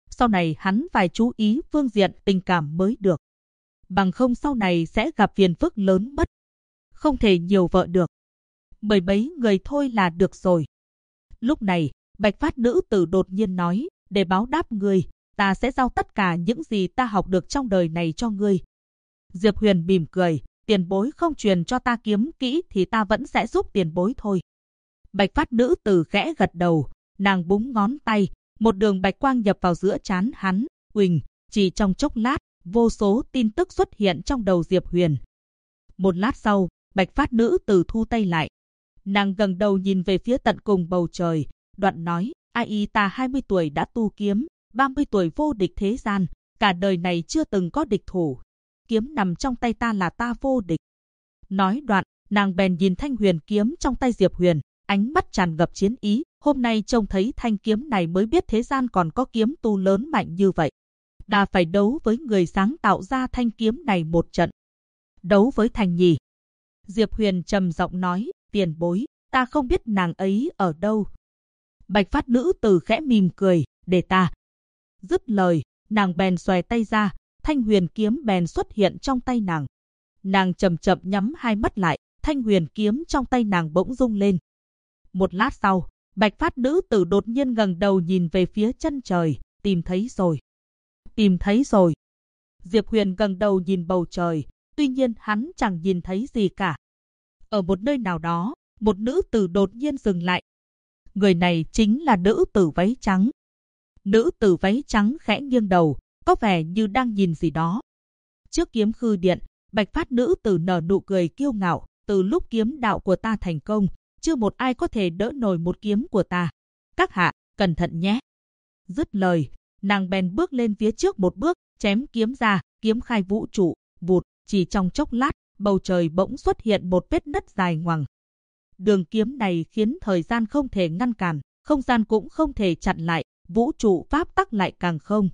Sau này hắn phải chú ý phương diện tình cảm mới được. Bằng không sau này sẽ gặp phiền phức lớn mất. Không thể nhiều vợ được. Mười mấy người thôi là được rồi. Lúc này, Bạch Phát nữ tử đột nhiên nói, để báo đáp ngươi, ta sẽ giao tất cả những gì ta học được trong đời này cho ngươi. Diệp Huyền mỉm cười, tiền bối không truyền cho ta kiếm kỹ thì ta vẫn sẽ giúp tiền bối thôi. Bạch Phát nữ tử khẽ gật đầu, nàng búng ngón tay, một đường bạch quang nhập vào giữa trán hắn, uỳnh, chỉ trong chốc lát, vô số tin tức xuất hiện trong đầu Diệp Huyền. Một lát sau, Bạch Phát nữ tử thu tay lại. Nàng gần đầu nhìn về phía tận cùng bầu trời, đoạn nói, ai ta 20 tuổi đã tu kiếm, 30 tuổi vô địch thế gian, cả đời này chưa từng có địch thủ. Kiếm nằm trong tay ta là ta vô địch. Nói đoạn, nàng bèn nhìn thanh huyền kiếm trong tay Diệp Huyền, ánh mắt tràn ngập chiến ý. Hôm nay trông thấy thanh kiếm này mới biết thế gian còn có kiếm tu lớn mạnh như vậy. Ta phải đấu với người sáng tạo ra thanh kiếm này một trận. Đấu với Thanh Nhi. Diệp Huyền trầm giọng nói, tiền bối, ta không biết nàng ấy ở đâu. Bạch Phát nữ tử khẽ mỉm cười, để ta. Dứt lời, nàng bèn xòe tay ra, thanh huyền kiếm bèn xuất hiện trong tay nàng. Nàng chậm chậm nhắm hai mắt lại, thanh huyền kiếm trong tay nàng bỗng rung lên. Một lát sau, Bạch Phát nữ tử đột nhiên ngẩng đầu nhìn về phía chân trời, tìm thấy rồi. Tìm thấy rồi. Diệp Huyền ngẩng đầu nhìn bầu trời, tuy nhiên hắn chẳng nhìn thấy gì cả. Ở một nơi nào đó, một nữ tử đột nhiên dừng lại. Người này chính là nữ tử váy trắng. Nữ tử váy trắng khẽ nghiêng đầu, có vẻ như đang nhìn gì đó. Trước kiếm khư điện, Bạch Phát nữ tử nở nụ cười kiêu ngạo, từ lúc kiếm đạo của ta thành công, chưa một ai có thể đỡ nổi một kiếm của ta. Các hạ, cẩn thận nhé. Dứt lời, nàng bèn bước lên phía trước một bước, chém kiếm ra, kiếm khai vũ trụ, vụt, chỉ trong chốc lát, bầu trời bỗng xuất hiện một vết nứt dài ngoằng. Đường kiếm này khiến thời gian không thể ngăn cản, không gian cũng không thể chặn lại, vũ trụ pháp tắc lại càng không.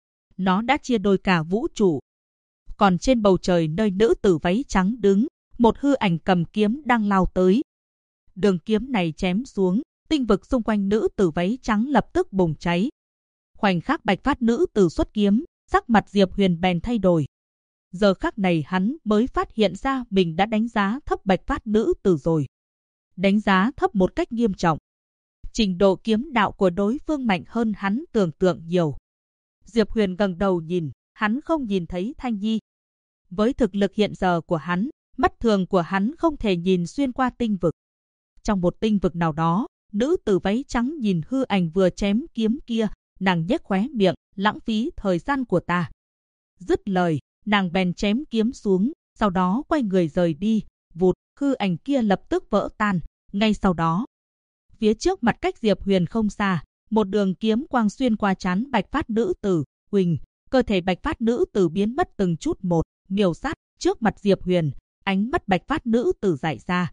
Nó đã chia đôi cả vũ trụ. Còn trên bầu trời nơi nữ tử váy trắng đứng, một hư ảnh cầm kiếm đang lao tới. Đường kiếm này chém xuống, tinh vực xung quanh nữ tử váy trắng lập tức bùng cháy. Khoảnh khắc Bạch Phát nữ tử xuất kiếm, sắc mặt Diệp Huyền bèn thay đổi. Giờ khắc này hắn mới phát hiện ra mình đã đánh giá thấp Bạch Phát nữ tử rồi. Đánh giá thấp một cách nghiêm trọng. Trình độ kiếm đạo của đối phương mạnh hơn hắn tưởng tượng nhiều. Diệp Huyền ngẩng đầu nhìn, hắn không nhìn thấy Thanh Nhi. Với thực lực hiện giờ của hắn, mắt thường của hắn không thể nhìn xuyên qua tinh vực. Trong một tinh vực nào đó, nữ tử váy trắng nhìn hư ảnh vừa chém kiếm kia, nàng nhếch khóe miệng, lãng phí thời gian của ta. Dứt lời, nàng bèn chém kiếm xuống, sau đó quay người rời đi, vụt, hư ảnh kia lập tức vỡ tan. Ngay sau đó, phía trước mặt cách Diệp Huyền không xa, một đường kiếm quang xuyên qua trán Bạch Phát nữ tử, huỳnh, cơ thể Bạch Phát nữ tử biến mất từng chút một, miểu sát trước mặt Diệp Huyền, ánh mắt Bạch Phát nữ tử dại ra.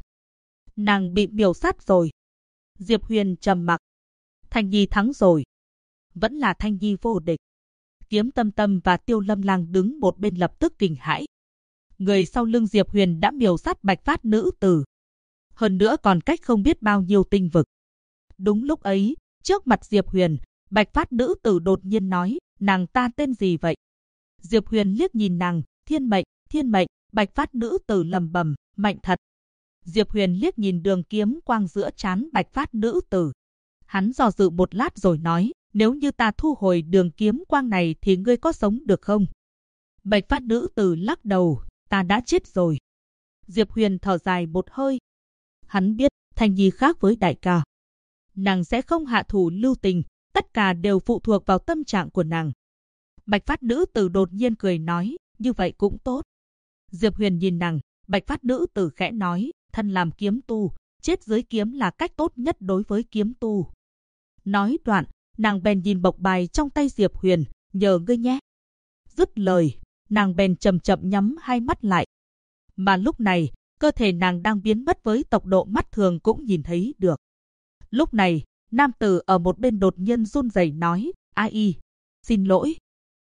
Nàng bị miểu sát rồi. Diệp Huyền trầm mặc. Thanh Nhi thắng rồi. Vẫn là Thanh Nhi vô địch. Kiếm Tâm Tâm và Tiêu Lâm Lang đứng một bên lập tức kinh hãi. Người sau lưng Diệp Huyền đã miểu sát Bạch Phát nữ tử. Hơn nữa còn cách không biết bao nhiêu tinh vực. Đúng lúc ấy, trước mặt Diệp Huyền, Bạch Phát nữ tử đột nhiên nói, nàng ta tên gì vậy? Diệp Huyền liếc nhìn nàng, thiên mệnh, Bạch Phát nữ tử lầm bầm, mạnh thật. Diệp Huyền liếc nhìn đường kiếm quang giữa trán Bạch Phát nữ tử. Hắn dò dự một lát rồi nói, nếu như ta thu hồi đường kiếm quang này thì ngươi có sống được không? Bạch Phát nữ tử lắc đầu, ta đã chết rồi. Diệp Huyền thở dài một hơi. Hắn biết, Thanh Nhi khác với đại ca. Nàng sẽ không hạ thủ lưu tình, tất cả đều phụ thuộc vào tâm trạng của nàng. Bạch Phát nữ tử đột nhiên cười nói, như vậy cũng tốt. Diệp Huyền nhìn nàng, Bạch Phát nữ tử khẽ nói, thân làm kiếm tu, chết dưới kiếm là cách tốt nhất đối với kiếm tu. Nói đoạn, nàng bèn nhìn bộc bài trong tay Diệp Huyền, nhờ ngươi nhé. Dứt lời, nàng bèn chậm chậm nhắm hai mắt lại. Mà lúc này, cơ thể nàng đang biến mất với tốc độ mắt thường cũng nhìn thấy được. Lúc này, nam tử ở một bên đột nhiên run rẩy nói, ai, xin lỗi.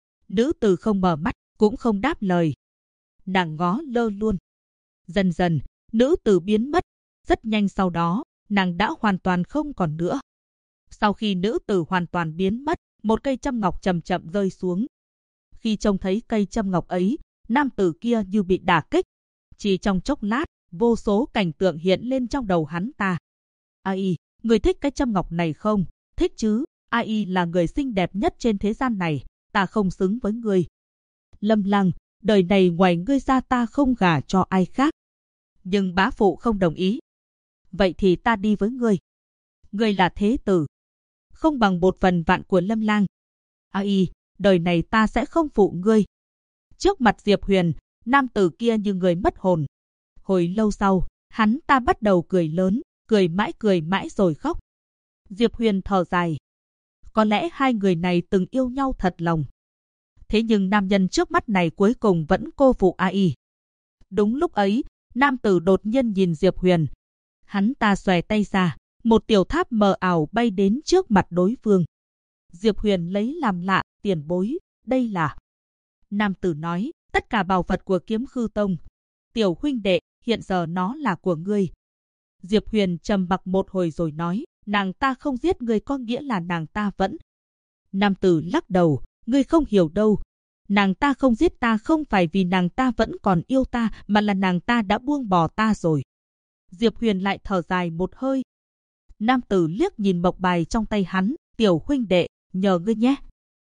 Nữ tử không mở mắt, cũng không đáp lời. Nàng ngó lơ luôn. Dần dần, nữ tử biến mất. Rất nhanh sau đó, nàng đã hoàn toàn không còn nữa. Sau khi nữ tử hoàn toàn biến mất, một cây châm ngọc chậm chậm rơi xuống. Khi trông thấy cây châm ngọc ấy, nam tử kia như bị đả kích. Chỉ trong chốc lát, vô số cảnh tượng hiện lên trong đầu hắn ta. Ai, người thích cái châm ngọc này không? Thích chứ, Ai là người xinh đẹp nhất trên thế gian này, ta không xứng với người. Lâm Lang, đời này ngoài ngươi ra ta không gả cho ai khác. Nhưng bá phụ không đồng ý. Vậy thì ta đi với ngươi. Ngươi là thế tử, không bằng 1/1000 của Lâm Lang. Ai, đời này ta sẽ không phụ ngươi. Trước mặt Diệp Huyền, nam tử kia như người mất hồn. Hồi lâu sau, hắn ta bắt đầu cười lớn, cười mãi rồi khóc. Diệp Huyền thở dài. Có lẽ hai người này từng yêu nhau thật lòng. Thế nhưng nam nhân trước mắt này cuối cùng vẫn cô phụ Ai. Đúng lúc ấy, nam tử đột nhiên nhìn Diệp Huyền. Hắn ta xòe tay ra, một tiểu tháp mờ ảo bay đến trước mặt đối phương. Diệp Huyền lấy làm lạ, tiền bối, đây là... Nam tử nói, tất cả bảo vật của Kiếm Khư Tông. Tiểu huynh đệ, hiện giờ nó là của ngươi. Diệp Huyền trầm mặc một hồi rồi nói, nàng ta không giết ngươi có nghĩa là nàng ta vẫn... Nam tử lắc đầu, ngươi không hiểu đâu. Nàng ta không giết ta không phải vì nàng ta vẫn còn yêu ta, mà là nàng ta đã buông bỏ ta rồi. Diệp Huyền lại thở dài một hơi. Nam tử liếc nhìn mộc bài trong tay hắn, tiểu huynh đệ, nhờ ngươi nhé.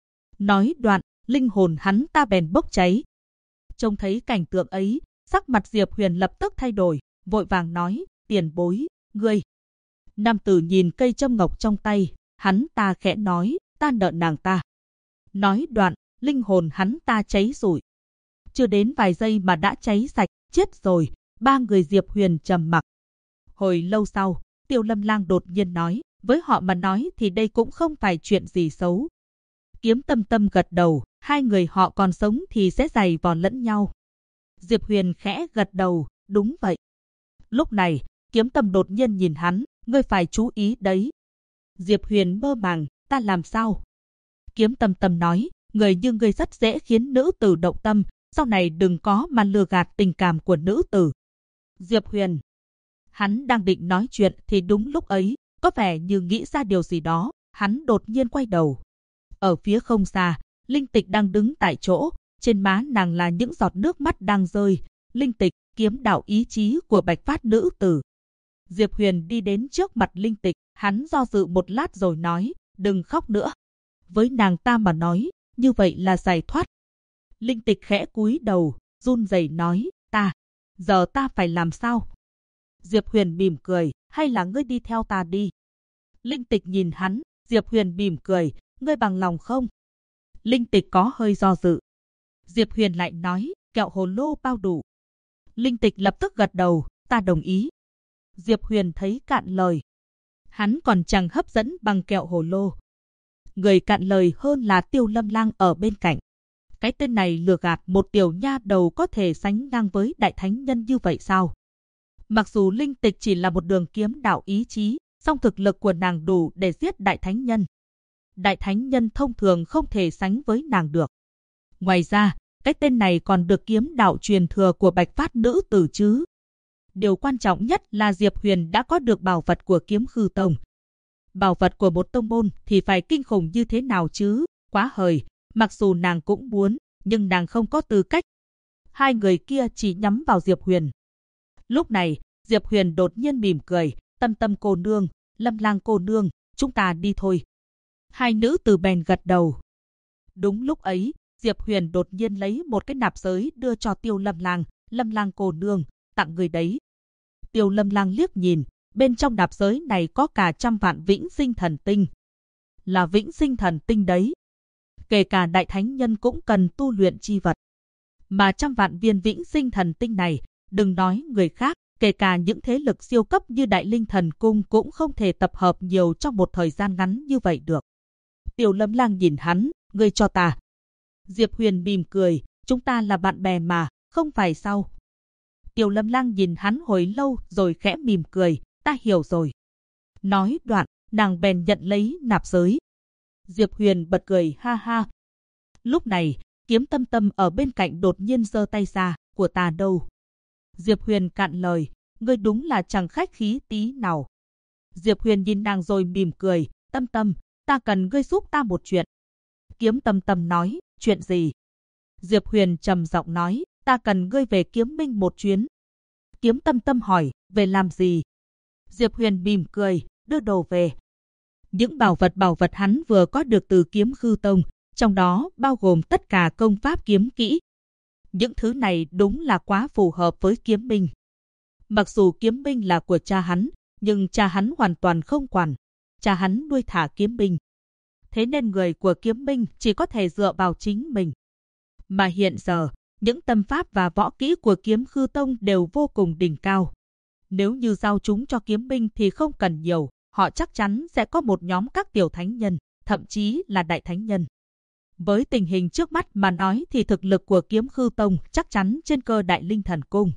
Nói đoạn, linh hồn hắn ta bèn bốc cháy. Trông thấy cảnh tượng ấy, sắc mặt Diệp Huyền lập tức thay đổi, vội vàng nói, tiền bối, ngươi. Nam tử nhìn cây châm ngọc trong tay, hắn ta khẽ nói, ta nợ nàng ta. Nói đoạn, linh hồn hắn ta cháy rụi. Chưa đến vài giây mà đã cháy sạch, chết rồi. Ba người Diệp Huyền trầm mặc. Hồi lâu sau, Tiêu Lâm Lang đột nhiên nói, với họ mà nói thì đây cũng không phải chuyện gì xấu. Kiếm Tâm Tâm gật đầu, hai người họ còn sống thì sẽ giày vò lẫn nhau. Diệp Huyền khẽ gật đầu, đúng vậy. Lúc này, Kiếm Tâm đột nhiên nhìn hắn, ngươi phải chú ý đấy. Diệp Huyền mơ màng, ta làm sao? Kiếm Tâm Tâm nói, người như ngươi rất dễ khiến nữ tử động tâm, sau này đừng có mà lừa gạt tình cảm của nữ tử. Diệp Huyền. Hắn đang định nói chuyện thì đúng lúc ấy, có vẻ như nghĩ ra điều gì đó, hắn đột nhiên quay đầu. Ở phía không xa, Linh Tịch đang đứng tại chỗ, trên má nàng là những giọt nước mắt đang rơi. Linh Tịch, kiếm đạo ý chí của Bạch Phát nữ tử. Diệp Huyền đi đến trước mặt Linh Tịch, hắn do dự một lát rồi nói, đừng khóc nữa. Với nàng ta mà nói, như vậy là giải thoát. Linh Tịch khẽ cúi đầu, run rẩy nói, giờ ta phải làm sao? Diệp Huyền mỉm cười, hay là ngươi đi theo ta đi? Linh Tịch nhìn hắn, Diệp Huyền mỉm cười, ngươi bằng lòng không? Linh Tịch có hơi do dự. Diệp Huyền lại nói, kẹo hồ lô bao đủ. Linh Tịch lập tức gật đầu, ta đồng ý. Diệp Huyền thấy cạn lời. Hắn còn chẳng hấp dẫn bằng kẹo hồ lô. Người cạn lời hơn là Tiêu Lâm Lang ở bên cạnh. Cái tên này lừa gạt một tiểu nha đầu có thể sánh ngang với đại thánh nhân như vậy sao? Mặc dù Linh Tịch chỉ là một đường kiếm đạo ý chí, song thực lực của nàng đủ để giết đại thánh nhân. Đại thánh nhân thông thường không thể sánh với nàng được. Ngoài ra, cái tên này còn được kiếm đạo truyền thừa của Bạch Phát nữ tử chứ. Điều quan trọng nhất là Diệp Huyền đã có được bảo vật của Kiếm Khư Tông. Bảo vật của một tông môn thì phải kinh khủng như thế nào chứ, quá hời. Mặc dù nàng cũng muốn, nhưng nàng không có tư cách. Hai người kia chỉ nhắm vào Diệp Huyền. Lúc này, Diệp Huyền đột nhiên mỉm cười, Tâm Tâm cô nương, Lâm Lang cô nương, chúng ta đi thôi. Hai nữ từ bèn gật đầu. Đúng lúc ấy, Diệp Huyền đột nhiên lấy một cái nạp giới đưa cho Tiêu Lâm Lang cô nương, tặng người đấy. Tiêu Lâm Lang liếc nhìn, bên trong nạp giới này có cả 100 vạn vĩnh sinh thần tinh. Là vĩnh sinh thần tinh đấy. Kể cả đại thánh nhân cũng cần tu luyện chi vật. Mà 100 vạn viên vĩnh sinh thần tinh này, đừng nói người khác, kể cả những thế lực siêu cấp như Đại Linh Thần Cung cũng không thể tập hợp nhiều trong một thời gian ngắn như vậy được. Tiêu Lâm Lang nhìn hắn, ngươi cho ta. Diệp Huyền mỉm cười, chúng ta là bạn bè mà, không phải sao? Tiêu Lâm Lang nhìn hắn hồi lâu rồi khẽ mỉm cười, ta hiểu rồi. Nói đoạn, nàng bèn nhận lấy nạp giới. Diệp Huyền bật cười ha ha. Lúc này, Kiếm Tâm Tâm ở bên cạnh đột nhiên giơ tay ra, của ta đâu? Diệp Huyền cạn lời, ngươi đúng là chẳng khách khí tí nào. Diệp Huyền nhìn nàng rồi mỉm cười, Tâm Tâm, ta cần ngươi giúp ta một chuyện. Kiếm Tâm Tâm nói, chuyện gì? Diệp Huyền trầm giọng nói, ta cần ngươi về Kiếm Minh một chuyến. Kiếm Tâm Tâm hỏi, về làm gì? Diệp Huyền mỉm cười, đưa đồ về. Những bảo vật hắn vừa có được từ Kiếm Khư Tông, trong đó bao gồm tất cả công pháp kiếm kỹ. Những thứ này đúng là quá phù hợp với Kiếm Minh. Mặc dù Kiếm Minh là của cha hắn, nhưng cha hắn hoàn toàn không quản. Cha hắn nuôi thả Kiếm Minh. Thế nên người của Kiếm Minh chỉ có thể dựa vào chính mình. Mà hiện giờ, những tâm pháp và võ kỹ của Kiếm Khư Tông đều vô cùng đỉnh cao. Nếu như giao chúng cho Kiếm Minh thì không cần nhiều, họ chắc chắn sẽ có một nhóm các tiểu thánh nhân, thậm chí là đại thánh nhân. Với tình hình trước mắt mà nói thì thực lực của Kiếm Khư Tông chắc chắn trên cơ Đại Linh Thần Cung.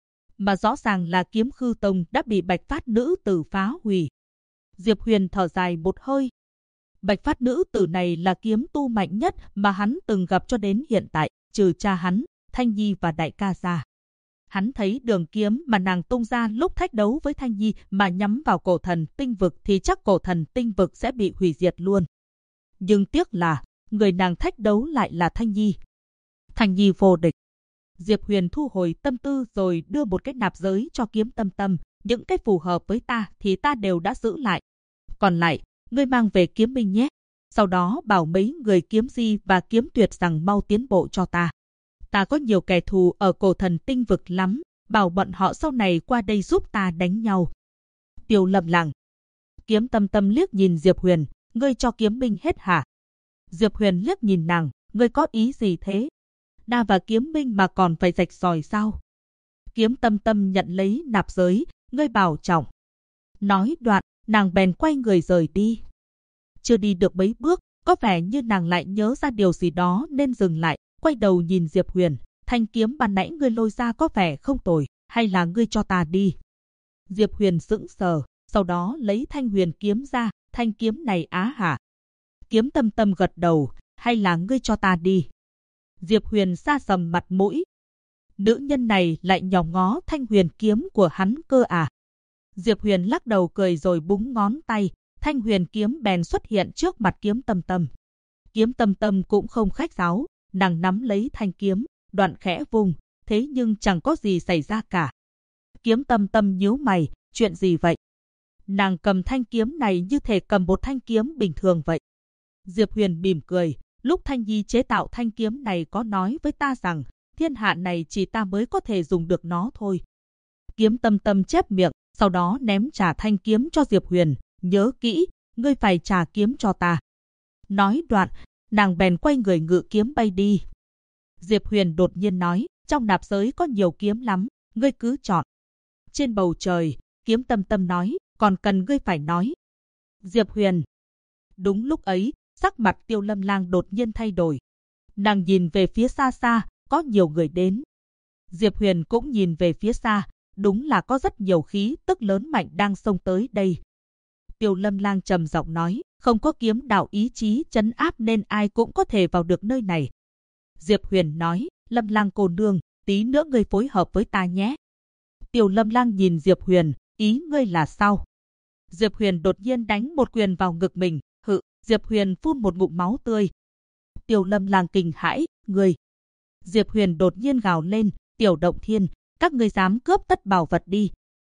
Mà rõ ràng là Kiếm Khư Tông đã bị Bạch Phát Nữ Tử phá hủy. Diệp Huyền thở dài một hơi. Bạch Phát Nữ Tử này là kiếm tu mạnh nhất mà hắn từng gặp cho đến hiện tại, trừ cha hắn, Thanh Nhi và đại ca ra. Hắn thấy đường kiếm mà nàng tung ra lúc thách đấu với Thanh Nhi mà nhắm vào cổ thần tinh vực thì chắc cổ thần tinh vực sẽ bị hủy diệt luôn. Nhưng tiếc là, người nàng thách đấu lại là Thanh Nhi. Thanh Nhi vô địch. Diệp Huyền thu hồi tâm tư rồi đưa một cái nạp giới cho Kiếm Tâm Tâm. Những cái phù hợp với ta thì ta đều đã giữ lại. Còn lại, ngươi mang về Kiếm Minh nhé. Sau đó bảo mấy người Kiếm Di và Kiếm Tuyệt rằng mau tiến bộ cho ta. Ta có nhiều kẻ thù ở cổ thần tinh vực lắm, bảo bọn họ sau này qua đây giúp ta đánh nhau. Tiêu Lâm Lang. Kiếm Tâm Tâm liếc nhìn Diệp Huyền, ngươi cho Kiếm Minh hết hả? Diệp Huyền liếc nhìn nàng, ngươi có ý gì thế? Đa và Kiếm Minh mà còn phải rạch ròi sao? Kiếm Tâm Tâm nhận lấy nạp giới, ngươi bảo trọng. Nói đoạn, nàng bèn quay người rời đi. Chưa đi được mấy bước, có vẻ như nàng lại nhớ ra điều gì đó nên dừng lại, quay đầu nhìn Diệp Huyền. Thanh kiếm ban nãy ngươi lôi ra có vẻ không tồi, hay là ngươi cho ta đi? Diệp Huyền sững sờ, sau đó lấy Thanh Huyền kiếm ra, thanh kiếm này á hả? Kiếm Tâm Tâm gật đầu, hay là ngươi cho ta đi? Diệp Huyền sa sầm mặt mũi. Nữ nhân này lại nhòm ngó Thanh Huyền kiếm của hắn cơ à? Diệp Huyền lắc đầu cười rồi búng ngón tay, Thanh Huyền kiếm bèn xuất hiện trước mặt Kiếm Tâm Tâm. Kiếm Tâm Tâm cũng không khách sáo, nàng nắm lấy thanh kiếm, đoạn khẽ vùng, thế nhưng chẳng có gì xảy ra cả. Kiếm Tâm Tâm nhíu mày, chuyện gì vậy? Nàng cầm thanh kiếm này như thể cầm một thanh kiếm bình thường vậy. Diệp Huyền mỉm cười, lúc Thanh Nhi chế tạo thanh kiếm này có nói với ta rằng, thiên hạ này chỉ ta mới có thể dùng được nó thôi. Kiếm Tâm Tâm chép miệng, sau đó ném trả thanh kiếm cho Diệp Huyền, nhớ kỹ, ngươi phải trả kiếm cho ta. Nói đoạn, nàng bèn quay người ngự kiếm bay đi. Diệp Huyền đột nhiên nói, trong nạp giới có nhiều kiếm lắm, ngươi cứ chọn. Trên bầu trời, Kiếm Tâm Tâm nói, còn cần ngươi phải nói. Diệp Huyền. Đúng lúc ấy, sắc mặt Tiêu Lâm Lang đột nhiên thay đổi. Nàng nhìn về phía xa xa, có nhiều người đến. Diệp Huyền cũng nhìn về phía xa, đúng là có rất nhiều khí tức lớn mạnh đang xông tới đây. Tiêu Lâm Lang trầm giọng nói, không có kiếm đạo ý chí trấn áp nên ai cũng có thể vào được nơi này. Diệp Huyền nói, Lâm Lang cô nương, tí nữa ngươi phối hợp với ta nhé. Tiêu Lâm Lang nhìn Diệp Huyền, ý ngươi là sao? Diệp Huyền đột nhiên đánh một quyền vào ngực mình, hự, Diệp Huyền phun một ngụm máu tươi. Tiêu Lâm Lang kinh hãi, ngươi. Diệp Huyền đột nhiên gào lên, Tiểu Động Thiên, các ngươi dám cướp tất bảo vật đi.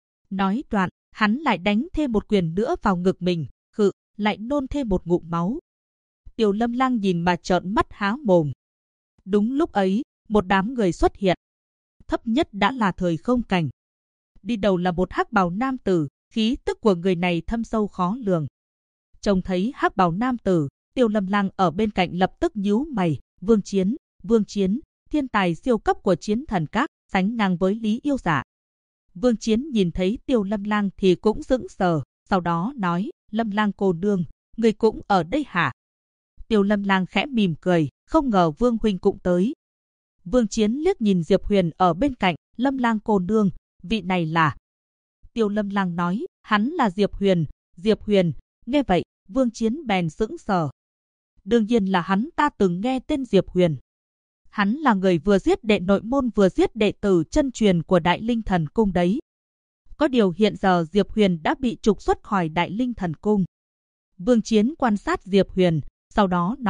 Nói đoạn, hắn lại đánh thêm một quyền nữa vào ngực mình, hự, lại nôn thêm một ngụm máu. Tiêu Lâm Lang nhìn mà trợn mắt há mồm. Đúng lúc ấy, một đám người xuất hiện. Thấp nhất đã là Thời Không Cảnh. Đi đầu là một hắc bào nam tử, khí tức của người này thâm sâu khó lường. Trông thấy hắc bào nam tử, Tiêu Lâm Lang ở bên cạnh lập tức nhíu mày, Vương Chiến, thiên tài siêu cấp của Chiến Thần Các, sánh ngang với Lý Yêu Dạ. Vương Chiến nhìn thấy Tiêu Lâm Lang thì cũng sững sờ, sau đó nói, Lâm Lang cô nương, người cũng ở đây hả? Tiêu Lâm Lang khẽ mỉm cười, không ngờ Vương huynh cũng tới. Vương Chiến liếc nhìn Diệp Huyền ở bên cạnh, Lâm Lang cô nương, vị này là... Tiêu Lâm Lang nói, hắn là Diệp Huyền. Diệp Huyền, nghe vậy, Vương Chiến bèn sững sờ. Đương nhiên là hắn ta từng nghe tên Diệp Huyền. Hắn là người vừa giết đệ nội môn vừa giết đệ tử chân truyền của Đại Linh Thần Cung đấy. Có điều hiện giờ Diệp Huyền đã bị trục xuất khỏi Đại Linh Thần Cung. Vương Chiến quan sát Diệp Huyền, sau đó nói,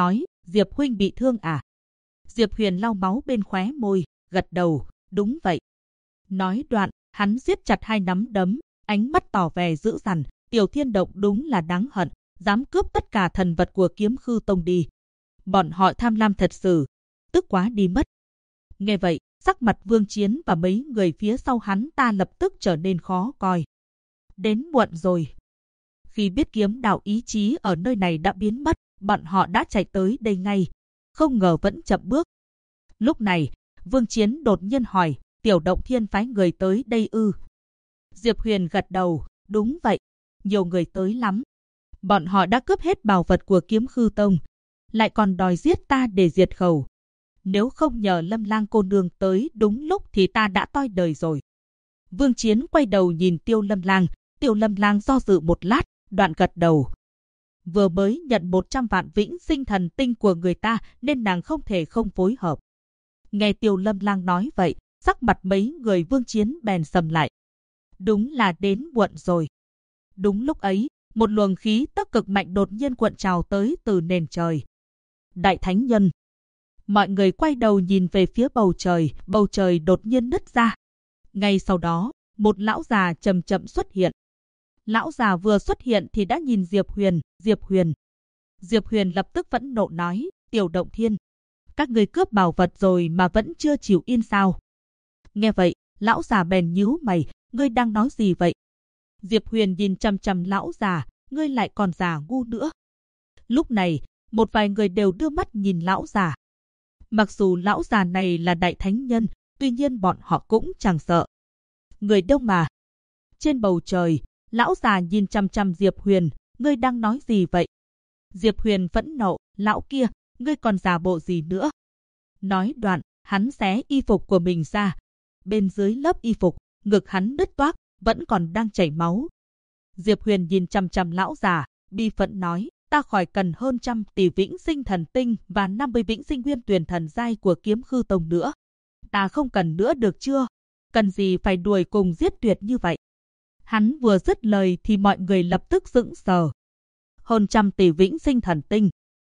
Diệp huynh bị thương à? Diệp Huyền lau máu bên khóe môi, gật đầu, đúng vậy. Nói đoạn, hắn siết chặt hai nắm đấm, ánh mắt tỏ vẻ dữ dằn, Tiểu Thiên Động đúng là đáng hận, dám cướp tất cả thần vật của Kiếm Khư Tông đi. Bọn họ tham lam thật sự, tức quá đi mất. Nghe vậy, sắc mặt Vương Chiến và mấy người phía sau hắn ta lập tức trở nên khó coi. Đến muộn rồi. Khi biết kiếm đạo ý chí ở nơi này đã biến mất, bọn họ đã chạy tới đây ngay, không ngờ vẫn chậm bước. Lúc này, Vương Chiến đột nhiên hỏi, Tiểu Động Thiên phái người tới đây ư? Diệp Huyền gật đầu, đúng vậy, nhiều người tới lắm. Bọn họ đã cướp hết bảo vật của Kiếm Khư Tông, lại còn đòi giết ta để diệt khẩu. Nếu không nhờ Lâm Lang cô nương tới đúng lúc thì ta đã toi đời rồi. Vương Chiến quay đầu nhìn Tiêu Lâm Lang, Tiêu Lâm Lang do dự một lát, đoạn gật đầu. Vừa mới nhận 100 vạn vĩnh sinh thần tinh của người ta nên nàng không thể không phối hợp. Nghe Tiêu Lâm Lang nói vậy, sắc mặt mấy người Vương Chiến bèn sầm lại. Đúng là đến muộn rồi. Đúng lúc ấy, một luồng khí tức cực mạnh đột nhiên cuộn trào tới từ nền trời. Đại Thánh Nhân. Mọi người quay đầu nhìn về phía bầu trời đột nhiên nứt ra. Ngay sau đó, một lão già chậm chậm xuất hiện. Lão già vừa xuất hiện thì đã nhìn Diệp Huyền. Diệp Huyền lập tức phẫn nộ nói, Tiểu Động Thiên, các người cướp bảo vật rồi mà vẫn chưa chịu yên sao? Nghe vậy, lão già bèn nhíu mày, ngươi đang nói gì vậy? Diệp Huyền nhìn chằm chằm lão già, ngươi lại còn già ngu nữa. Lúc này, một vài người đều đưa mắt nhìn lão già. Mặc dù lão già này là đại thánh nhân, tuy nhiên bọn họ cũng chẳng sợ. Người đâu mà? Trên bầu trời, lão già nhìn chằm chằm Diệp Huyền, ngươi đang nói gì vậy? Diệp Huyền phẫn nộ, lão kia, ngươi còn giả bộ gì nữa? Nói đoạn, hắn xé y phục của mình ra. Bên dưới lớp y phục, ngực hắn nứt toác, vẫn còn đang chảy máu. Diệp Huyền nhìn chằm chằm lão già, bi phẫn nói, ta khỏi cần hơn 100 tỷ vĩnh sinh thần tinh và 50 vĩnh sinh nguyên tuyền thần giai của Kiếm Khư Tông nữa. Ta không cần nữa được chưa? Cần gì phải đuổi cùng giết tuyệt như vậy? Hắn vừa dứt lời thì mọi người lập tức sững sờ. Hơn 100 tỷ vĩnh sinh thần tinh,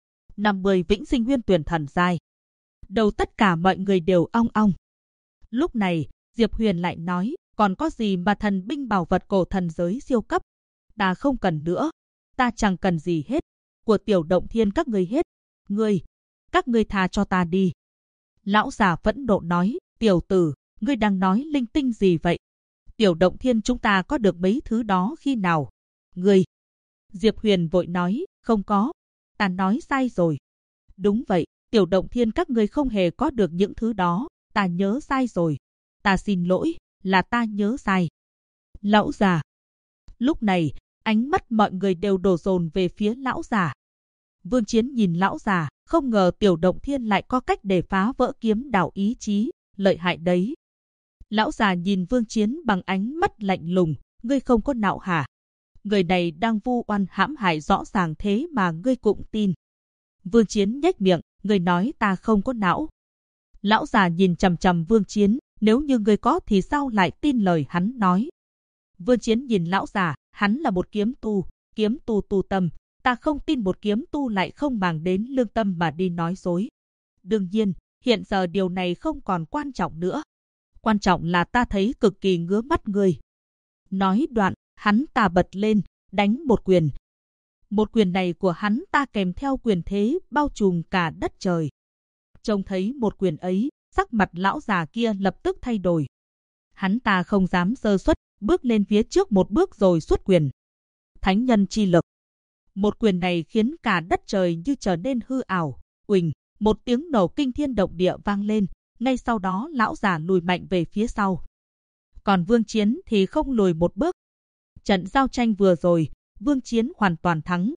50 vĩnh sinh nguyên tuyền thần giai. Đầu tất cả mọi người đều ong ong. Lúc này, Diệp Huyền lại nói, còn có gì mà thần binh bảo vật cổ thần giới siêu cấp? Ta không cần nữa. Ta chẳng cần gì hết. Của Tiểu Động Thiên các ngươi hết. Các ngươi tha cho ta đi. Lão già phẫn nộ nói, tiểu tử, ngươi đang nói linh tinh gì vậy? Tiểu Động Thiên chúng ta có được mấy thứ đó khi nào? Ngươi. Diệp Huyền vội nói, không có. Ta nói sai rồi. Đúng vậy, Tiểu Động Thiên các ngươi không hề có được những thứ đó. Ta nhớ sai rồi. Ta xin lỗi, là ta nhớ sai. Lão già. Lúc này, ánh mắt mọi người đều đổ dồn về phía lão già. Vương Chiến nhìn lão già, không ngờ Tiểu Động Thiên lại có cách để phá vỡ kiếm đạo ý chí, lợi hại đấy. Lão già nhìn Vương Chiến bằng ánh mắt lạnh lùng, ngươi không có não hả? Người này đang vu oan hãm hại rõ ràng thế mà ngươi cũng tin. Vương Chiến nhếch miệng, ngươi nói ta không có não. Lão già nhìn chằm chằm Vương Chiến, nếu như ngươi có thì sao lại tin lời hắn nói? Vương Chiến nhìn lão già, hắn là một kiếm tu tu tâm, ta không tin một kiếm tu lại không màng đến lương tâm mà đi nói dối. Đương nhiên, hiện giờ điều này không còn quan trọng nữa. Quan trọng là ta thấy cực kỳ ngứa mắt ngươi. Nói đoạn, hắn ta bật lên, đánh một quyền. Một quyền này của hắn ta kèm theo quyền thế bao trùm cả đất trời. Trông thấy một quyền ấy, sắc mặt lão già kia lập tức thay đổi. Hắn ta không dám sơ suất, bước lên phía trước một bước rồi xuất quyền. Thánh nhân chi lực. Một quyền này khiến cả đất trời như trở nên hư ảo. Uỳnh, một tiếng nổ kinh thiên động địa vang lên. Ngay sau đó lão già lùi mạnh về phía sau. Còn Vương Chiến thì không lùi một bước. Trận giao tranh vừa rồi, Vương Chiến hoàn toàn thắng.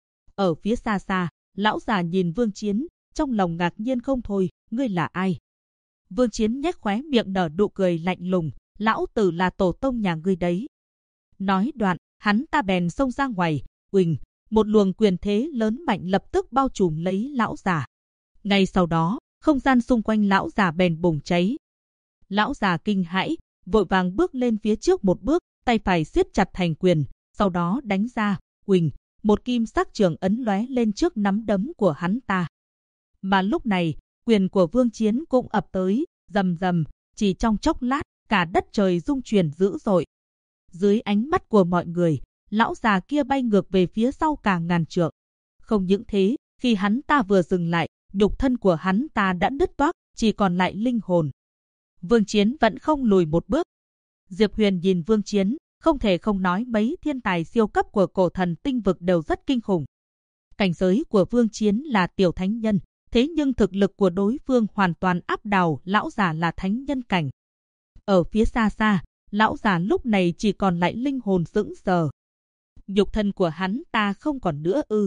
Ở phía xa xa, lão già nhìn Vương Chiến, trong lòng ngạc nhiên không thôi, ngươi là ai? Vương Chiến nhếch khóe miệng nở nụ cười lạnh lùng, lão tử là tổ tông nhà ngươi đấy. Nói đoạn, hắn ta bèn xông ra ngoài, uỳnh, một luồng quyền thế lớn mạnh lập tức bao trùm lấy lão già. Ngay sau đó, không gian xung quanh lão già bèn bùng cháy. Lão già kinh hãi, vội vàng bước lên phía trước một bước, tay phải siết chặt thành quyền, sau đó đánh ra, uỳnh, một kim sắc trường ấn lóe lên trước nắm đấm của hắn ta. Mà lúc này, quyền của Vương Chiến cũng ập tới, rầm rầm, chỉ trong chốc lát, cả đất trời rung chuyển dữ dội. Dưới ánh mắt của mọi người, lão già kia bay ngược về phía sau cả ngàn trượng. Không những thế, khi hắn ta vừa dừng lại, nhục thân của hắn ta đã đứt toác, chỉ còn lại linh hồn. Vương Chiến vẫn không lùi một bước. Diệp Huyền nhìn Vương Chiến, không thể không nói mấy thiên tài siêu cấp của cổ thần tinh vực đều rất kinh khủng. Cảnh giới của Vương Chiến là tiểu thánh nhân, thế nhưng thực lực của đối phương hoàn toàn áp đảo lão già là thánh nhân cảnh. Ở phía xa xa, lão già lúc này chỉ còn lại linh hồn sững sờ. Nhục thân của hắn ta không còn nữa ư?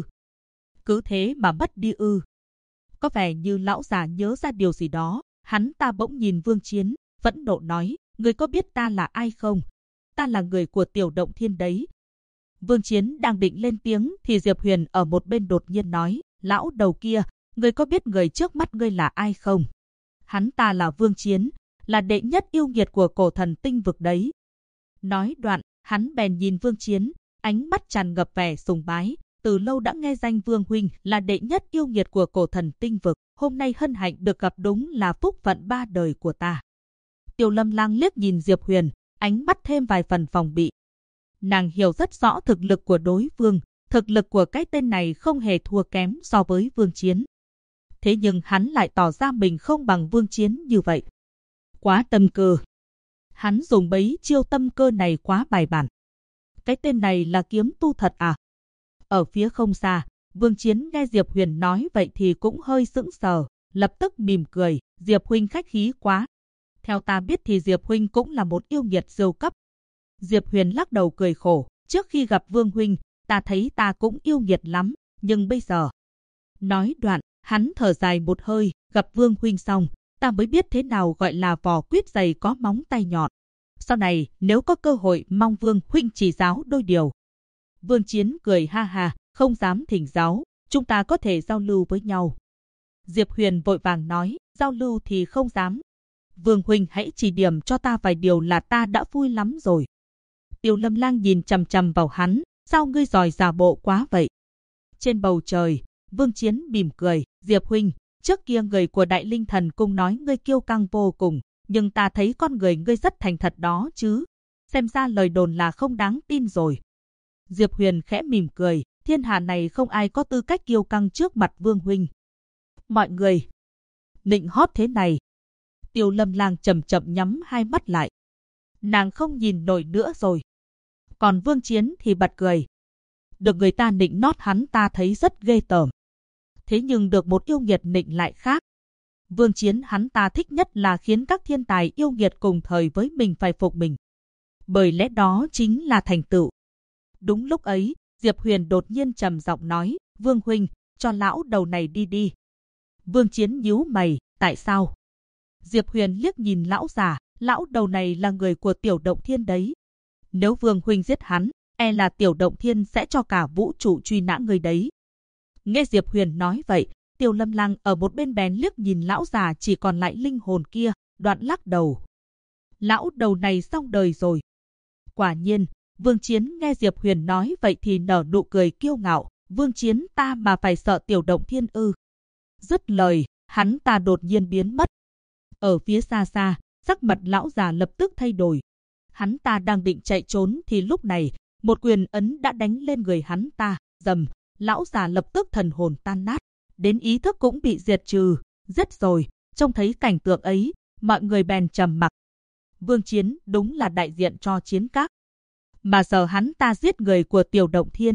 Cứ thế mà mất đi ư? Có vẻ như lão già nhớ ra điều gì đó, hắn ta bỗng nhìn Vương Chiến, phẫn nộ nói, người có biết ta là ai không? Ta là người của Tiểu Động Thiên đấy. Vương Chiến đang định lên tiếng thì Diệp Huyền ở một bên đột nhiên nói, lão đầu kia, người có biết người trước mắt ngươi là ai không? Hắn ta là Vương Chiến, là đệ nhất yêu nghiệt của cổ thần tinh vực đấy. Nói đoạn, hắn bèn nhìn Vương Chiến, ánh mắt tràn ngập vẻ sùng bái. Từ lâu đã nghe danh Vương huynh là đệ nhất yêu nghiệt của cổ thần tinh vực, hôm nay hân hạnh được gặp đúng là phúc phận 3 đời của ta. Tiêu Lâm Lang liếc nhìn Diệp Huyền, ánh mắt thêm vài phần phòng bị. Nàng hiểu rất rõ thực lực của đối phương, thực lực của cái tên này không hề thua kém so với Vương Chiến. Thế nhưng hắn lại tỏ ra mình không bằng Vương Chiến như vậy. Quá tâm cơ. Hắn dùng bấy chiêu tâm cơ này quá bài bản. Cái tên này là kiếm tu thật à? Ở phía không xa, Vương Chiến nghe Diệp Huyền nói vậy thì cũng hơi sững sờ, lập tức mỉm cười, Diệp huynh khách khí quá. Theo ta biết thì Diệp huynh cũng là một yêu nghiệt siêu cấp. Diệp Huyền lắc đầu cười khổ, trước khi gặp Vương huynh, ta thấy ta cũng yêu nghiệt lắm, nhưng bây giờ... Nói đoạn, hắn thở dài một hơi, gặp Vương huynh xong, ta mới biết thế nào gọi là vỏ quýt dày có móng tay nhọn. Sau này, nếu có cơ hội mong Vương huynh chỉ giáo đôi điều. Vương Chiến cười ha ha, không dám thỉnh giáo, chúng ta có thể giao lưu với nhau. Diệp Huyền vội vàng nói, giao lưu thì không dám. Vương huynh hãy chỉ điểm cho ta vài điều là ta đã vui lắm rồi. Tiêu Lâm Lang nhìn chằm chằm vào hắn, sao ngươi giỏi giả bộ quá vậy? Trên bầu trời, Vương Chiến mỉm cười, Diệp huynh, trước kia người của Đại Linh Thần Cung nói ngươi kiêu căng vô cùng, nhưng ta thấy con người ngươi rất thành thật đó chứ. Xem ra lời đồn là không đáng tin rồi. Diệp Huyền khẽ mỉm cười, thiên hạ này không ai có tư cách kiêu căng trước mặt Vương huynh. Mọi người nịnh hót thế này. Tiêu Lâm Lang chậm chậm nhắm hai mắt lại. Nàng không nhìn nổi nữa rồi. Còn Vương Chiến thì bật cười. Được người ta nịnh nót hắn ta thấy rất ghê tởm. Thế nhưng được một yêu nghiệt nịnh lại khác. Vương Chiến hắn ta thích nhất là khiến các thiên tài yêu nghiệt cùng thời với mình phải phục mình. Bởi lẽ đó chính là thành tựu. Đúng lúc ấy, Diệp Huyền đột nhiên trầm giọng nói, Vương huynh, cho lão đầu này đi đi. Vương Chiến nhíu mày, tại sao? Diệp Huyền liếc nhìn lão già, lão đầu này là người của Tiểu Động Thiên đấy. Nếu Vương huynh giết hắn, e là Tiểu Động Thiên sẽ cho cả vũ trụ truy nã người đấy. Nghe Diệp Huyền nói vậy, Tiêu Lâm Lang ở một bên bèn liếc nhìn lão già chỉ còn lại linh hồn kia, đoạn lắc đầu. Lão đầu này xong đời rồi. Quả nhiên, Vương Chiến nghe Diệp Huyền nói vậy thì nở nụ cười kiêu ngạo, Vương Chiến ta mà phải sợ Tiểu Động Thiên ư. Dứt lời, hắn ta đột nhiên biến mất. Ở phía xa xa, sắc mặt lão già lập tức thay đổi. Hắn ta đang định chạy trốn thì lúc này, một quyền ấn đã đánh lên người hắn ta, rầm, lão già lập tức thần hồn tan nát, đến ý thức cũng bị diệt trừ. Rất rồi, trông thấy cảnh tượng ấy, mọi người bèn trầm mặc. Vương Chiến đúng là đại diện cho Chiến Các. Mà giờ hắn ta giết người của Tiểu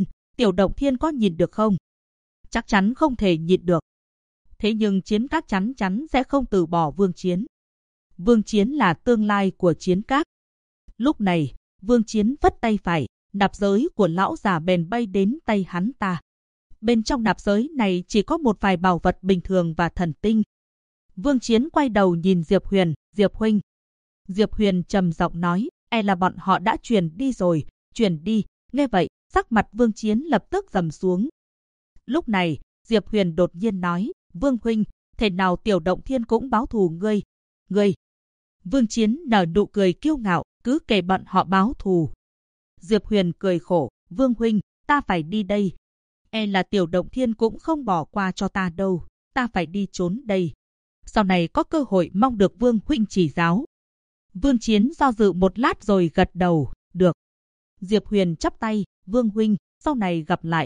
Động Thiên có nhìn được không? Chắc chắn không thể nhịn được. Thế nhưng Chiến Các chắn chắn sẽ không từ bỏ Vương Chiến. Vương Chiến là tương lai của Chiến Các. Lúc này, Vương Chiến vất tay phải, nạp giới của lão già bèn bay đến tay hắn ta. Bên trong nạp giới này chỉ có một vài bảo vật bình thường và thần tinh. Vương Chiến quay đầu nhìn Diệp Huyền, Diệp huynh. Diệp Huyền trầm giọng nói, e là bọn họ đã chuyển đi rồi, chuyển đi. Nghe vậy, sắc mặt Vương Chiến lập tức trầm xuống. Lúc này, Diệp Huyền đột nhiên nói, Vương huynh, thế nào Tiểu Động Thiên cũng báo thù ngươi. Ngươi. Vương Chiến nở nụ cười kiêu ngạo, cứ kể bọn họ báo thù. Diệp Huyền cười khổ, Vương huynh, ta phải đi đây. E là Tiểu Động Thiên cũng không bỏ qua cho ta đâu. ta phải đi trốn đây. Sau này có cơ hội mong được Vương huynh chỉ giáo. Vương Chiến do dự một lát rồi gật đầu, được. Diệp Huyền chắp tay, Vương huynh, sau này gặp lại.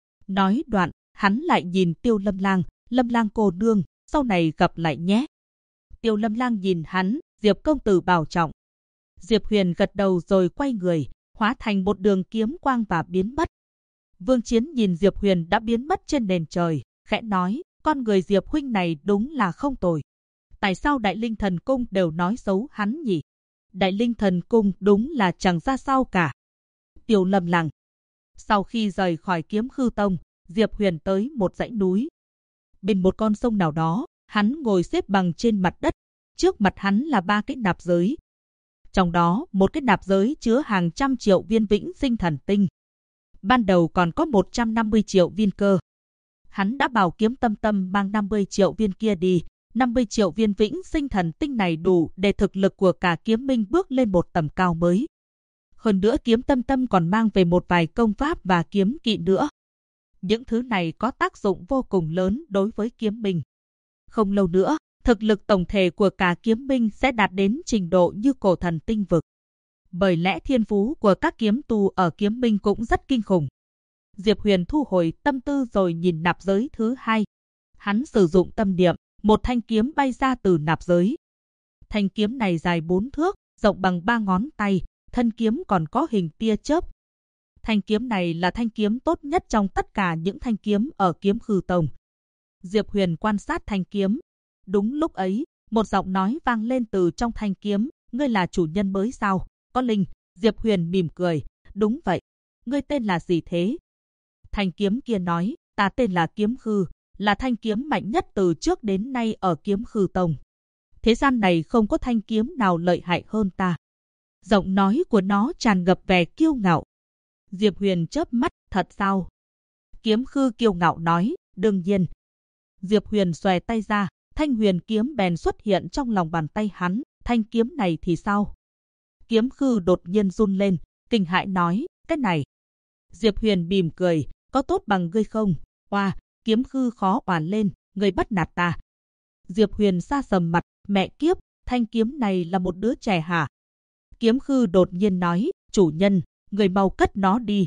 Nói đoạn, hắn lại nhìn Tiêu Lâm Lang cô nương, sau này gặp lại nhé. Tiêu Lâm Lang nhìn hắn, Diệp công tử bảo trọng. Diệp Huyền gật đầu rồi quay người, hóa thành một đường kiếm quang và biến mất. Vương Chiến nhìn Diệp Huyền đã biến mất trên nền trời, khẽ nói, con người Diệp huynh này đúng là không tồi. Tại sao Đại Linh Thần Cung đều nói xấu hắn nhỉ? Đại Linh Thần Cung đúng là chẳng ra sao cả. Tiêu Lâm Lang. Sau khi rời khỏi Kiếm Khư Tông, Diệp Huyền tới một dãy núi. Bên một con sông nào đó, hắn ngồi xếp bằng trên mặt đất. Trước mặt hắn là 3 cái nạp giới. Trong đó, một cái nạp giới chứa hàng trăm triệu viên vĩnh sinh thần tinh. Ban đầu còn có 150 triệu viên cơ. Hắn đã bảo Kiếm Tâm Tâm mang 50 triệu viên kia đi. 50 triệu viên vĩnh sinh thần tinh này đủ để thực lực của cả kiếm minh bước lên một tầm cao mới. Hơn nữa Kiếm Tâm Tâm còn mang về một vài công pháp và kiếm kỵ nữa. Những thứ này có tác dụng vô cùng lớn đối với kiếm minh. Không lâu nữa, thực lực tổng thể của cả kiếm minh sẽ đạt đến trình độ như cổ thần tinh vực. Bởi lẽ thiên phú của các kiếm tu ở kiếm minh cũng rất kinh khủng. Diệp Huyền thu hồi tâm tư rồi nhìn nạp giới thứ 2. Hắn sử dụng tâm niệm, một thanh kiếm bay ra từ nạp giới. Thanh kiếm này dài 4 thước, rộng bằng 3 ngón tay, thân kiếm còn có hình tia chớp. Thanh kiếm này là thanh kiếm tốt nhất trong tất cả những thanh kiếm ở Kiếm Khư Tông. Diệp Huyền quan sát thanh kiếm. Đúng lúc ấy, một giọng nói vang lên từ trong thanh kiếm, ngươi là chủ nhân mới sao? Có linh. Diệp Huyền mỉm cười, đúng vậy. Ngươi tên là gì thế? Thanh kiếm kia nói, ta tên là Kiếm Khư, là thanh kiếm mạnh nhất từ trước đến nay ở Kiếm Khư Tông. Thế gian này không có thanh kiếm nào lợi hại hơn ta. Giọng nói của nó tràn ngập vẻ kiêu ngạo. Diệp Huyền chớp mắt, thật sao? Kiếm Khư kiêu ngạo nói, đương nhiên. Diệp Huyền xòe tay ra, thanh huyền kiếm bèn xuất hiện trong lòng bàn tay hắn, thanh kiếm này thì sao? Kiếm Khư đột nhiên run lên, kinh hãi nói, cái này. Diệp Huyền mỉm cười, có tốt bằng ngươi không? Oa, Kiếm Khư khó oản lên, ngươi bắt nạt ta. Diệp Huyền sa sầm mặt, mẹ kiếp, thanh kiếm này là một đứa trẻ hả? Kiếm Khư đột nhiên nói, chủ nhân, người mau cất nó đi,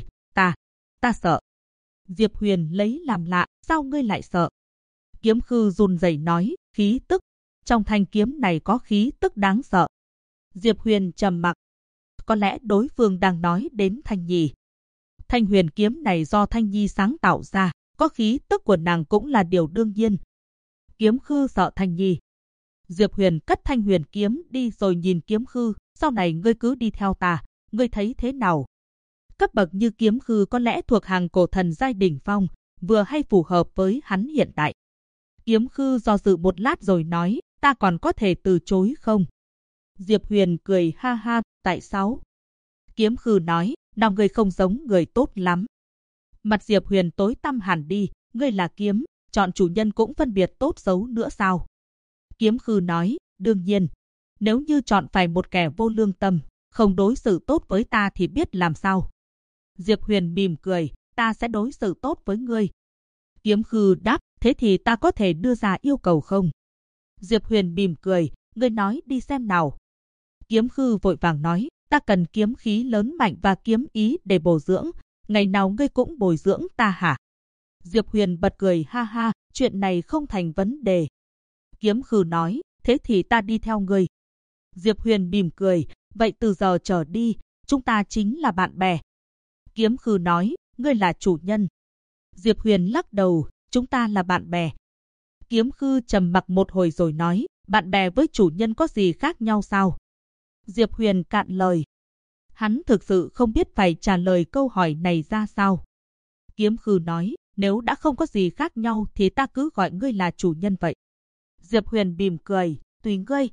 ta sợ. Diệp Huyền lấy làm lạ, sao ngươi lại sợ? Kiếm Khư run rẩy nói, khí tức. Trong thanh kiếm này có khí tức đáng sợ. Diệp Huyền trầm mặc. Có lẽ đối phương đang nói đến Thanh Nhi. Thanh huyền kiếm này do Thanh Nhi sáng tạo ra, có khí tức của nàng cũng là điều đương nhiên. Kiếm Khư sợ Thanh Nhi. Diệp Huyền cất thanh huyền kiếm đi rồi nhìn Kiếm Khư, sau này ngươi cứ đi theo ta, ngươi thấy thế nào? Cấp bậc như Kiếm Khư có lẽ thuộc hàng cổ thần giai đỉnh phong, vừa hay phù hợp với hắn hiện tại. Kiếm Khư do dự một lát rồi nói, ta còn có thể từ chối không? Diệp Huyền cười ha ha, tại sao? Kiếm Khư nói, nào ngươi không giống người tốt lắm. Mặt Diệp Huyền tối tăm hẳn đi, ngươi là kiếm, chọn chủ nhân cũng phân biệt tốt xấu nữa sao? Kiếm Khư nói, đương nhiên, nếu như chọn phải một kẻ vô lương tâm, không đối xử tốt với ta thì biết làm sao? Diệp Huyền mỉm cười, ta sẽ đối xử tốt với ngươi. Kiếm Khư đáp, thế thì ta có thể đưa ra yêu cầu không? Diệp Huyền mỉm cười, ngươi nói đi xem nào. Kiếm Khư vội vàng nói, ta cần kiếm khí lớn mạnh và kiếm ý để bồi dưỡng, ngày nào ngươi cũng bồi dưỡng ta hả? Diệp Huyền bật cười ha ha, chuyện này không thành vấn đề. Kiếm Khư nói, thế thì ta đi theo ngươi. Diệp Huyền mỉm cười, vậy từ giờ trở đi, chúng ta chính là bạn bè. Kiếm Khư nói, ngươi là chủ nhân. Diệp Huyền lắc đầu, chúng ta là bạn bè. Kiếm Khư trầm mặc một hồi rồi nói, bạn bè với chủ nhân có gì khác nhau sao? Diệp Huyền cạn lời. Hắn thực sự không biết phải trả lời câu hỏi này ra sao. Kiếm Khư nói, nếu đã không có gì khác nhau thì ta cứ gọi ngươi là chủ nhân vậy. Diệp Huyền mỉm cười, tùy ngươi.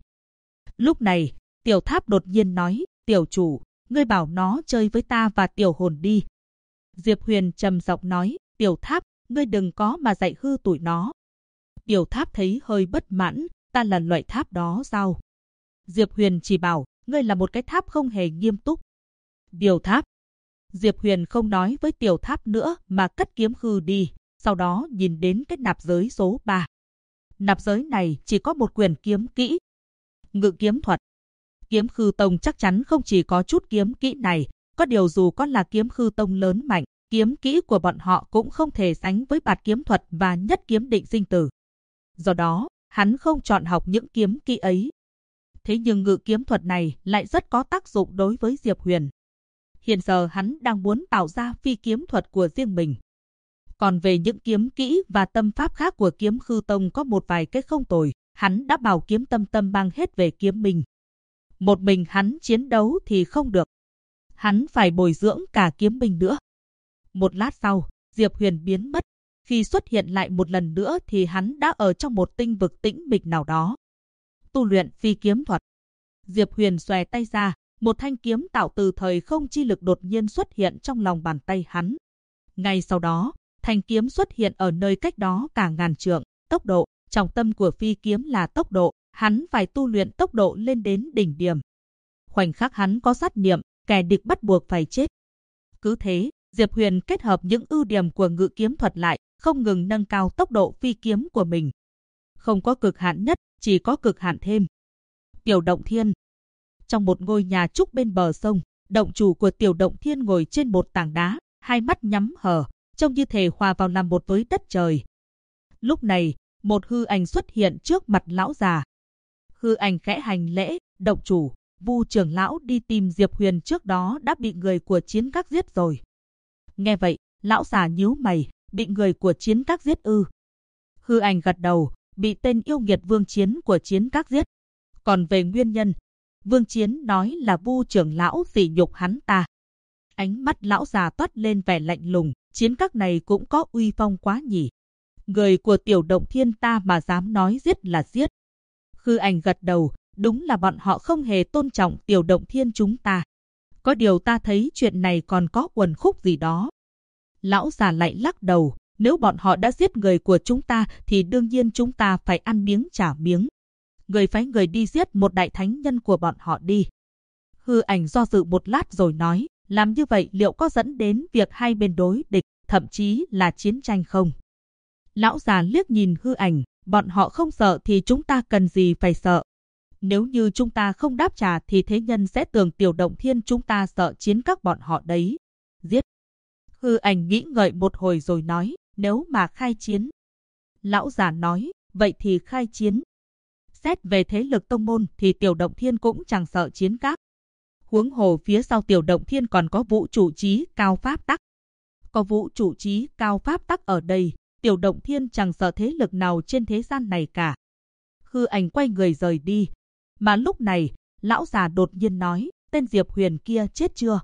Lúc này, Tiểu Tháp đột nhiên nói, tiểu chủ, ngươi bảo nó chơi với ta và tiểu hồn đi. Diệp Huyền trầm giọng nói, Tiểu Tháp, ngươi đừng có mà dạy hư tụi nó. Tiểu Tháp thấy hơi bất mãn, ta là loại tháp đó sao? Diệp Huyền chỉ bảo, ngươi là một cái tháp không hề nghiêm túc. Tiểu Tháp. Diệp Huyền không nói với Tiểu Tháp nữa mà cất Kiếm Khư đi, sau đó nhìn đến cái nạp giới số 3. Nạp giới này chỉ có một quyển kiếm kỹ. Ngự kiếm thuật. Kiếm Khư Tông chắc chắn không chỉ có chút kiếm kỹ này, có điều dù có là Kiếm Khư Tông lớn mạnh, kiếm kỹ của bọn họ cũng không thể sánh với Bạt kiếm thuật và Nhất kiếm định sinh tử. Do đó, hắn không chọn học những kiếm kỹ ấy. Thế nhưng ngự kiếm thuật này lại rất có tác dụng đối với Diệp Huyền. Hiện giờ hắn đang muốn tạo ra phi kiếm thuật của riêng mình. Còn về những kiếm kỹ và tâm pháp khác của Kiếm Khư Tông có một vài cái không tồi, hắn đã bảo Kiếm Tâm Tâm mang hết về kiếm mình. Một mình hắn chiến đấu thì không được. Hắn phải bồi dưỡng cả kiếm binh nữa. Một lát sau, Diệp Huyền biến mất. Khi xuất hiện lại một lần nữa thì hắn đã ở trong một tinh vực tĩnh mịch nào đó. Tu luyện phi kiếm thuật. Diệp Huyền xòe tay ra, một thanh kiếm tạo từ thời không chi lực đột nhiên xuất hiện trong lòng bàn tay hắn. Ngay sau đó, thanh kiếm xuất hiện ở nơi cách đó cả ngàn trượng. Tốc độ, trọng tâm của phi kiếm là tốc độ, hắn phải tu luyện tốc độ lên đến đỉnh điểm. Khoảnh khắc hắn có sát niệm, kẻ địch bắt buộc phải chết. Cứ thế, Diệp Huyền kết hợp những ưu điểm của ngự kiếm thuật lại, không ngừng nâng cao tốc độ phi kiếm của mình. Không có cực hạn nhất, chỉ có cực hạn thêm. Tiểu Động Thiên. Trong một ngôi nhà trúc bên bờ sông, động chủ của Tiểu Động Thiên ngồi trên một tảng đá, hai mắt nhắm hờ, trông như thể hòa vào làm một với đất trời. Lúc này, một hư ảnh xuất hiện trước mặt lão già. Hư ảnh khẽ hành lễ, động chủ, Vu trưởng lão đi tìm Diệp Huyền trước đó đã bị người của Chiến Các giết rồi. Nghe vậy, lão già nhíu mày, bị người của Chiến Các giết ư? Hư ảnh gật đầu, bị tên yêu nghiệt Vương Chiến của Chiến Các giết. Còn về nguyên nhân, Vương Chiến nói là Vu trưởng lão sỉ nhục hắn ta. Ánh mắt lão già toát lên vẻ lạnh lùng, Chiến Các này cũng có uy phong quá nhỉ. Người của Tiểu Động Thiên ta mà dám nói giết là giết. Hư ảnh gật đầu, đúng là bọn họ không hề tôn trọng Tiểu Động Thiên chúng ta. Có điều ta thấy chuyện này còn có uẩn khúc gì đó. Lão già lại lắc đầu, nếu bọn họ đã giết người của chúng ta thì đương nhiên chúng ta phải ăn miếng trả miếng. Người phái người đi giết một đại thánh nhân của bọn họ đi. Hư ảnh do dự một lát rồi nói, làm như vậy liệu có dẫn đến việc hai bên đối địch, thậm chí là chiến tranh không? Lão già liếc nhìn hư ảnh, bọn họ không sợ thì chúng ta cần gì phải sợ. Nếu như chúng ta không đáp trả thì thế nhân sẽ tưởng Tiểu Động Thiên chúng ta sợ Chiến Các bọn họ đấy. Giết. Hư ảnh nghĩ ngợi một hồi rồi nói, nếu mà khai chiến. Lão già nói, vậy thì khai chiến. Xét về thế lực tông môn thì Tiểu Động Thiên cũng chẳng sợ Chiến Các. Huống hồ phía sau Tiểu Động Thiên còn có vũ trụ chí cao pháp tắc. Có vũ trụ chí cao pháp tắc ở đây, Tiểu Động Thiên chẳng sợ thế lực nào trên thế gian này cả. Hư ảnh quay người rời đi. Mà lúc này, lão già đột nhiên nói, tên Diệp Huyền kia chết chưa?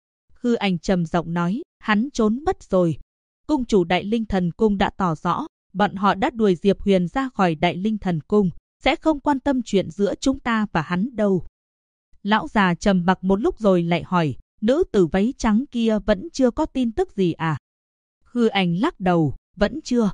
Hư ảnh trầm giọng nói, hắn trốn mất rồi. Cung chủ Đại Linh Thần Cung đã tỏ rõ, bọn họ đã đuổi Diệp Huyền ra khỏi Đại Linh Thần Cung, sẽ không quan tâm chuyện giữa chúng ta và hắn đâu. Lão già trầm mặc một lúc rồi lại hỏi, nữ tử váy trắng kia vẫn chưa có tin tức gì à? Hư ảnh lắc đầu, vẫn chưa.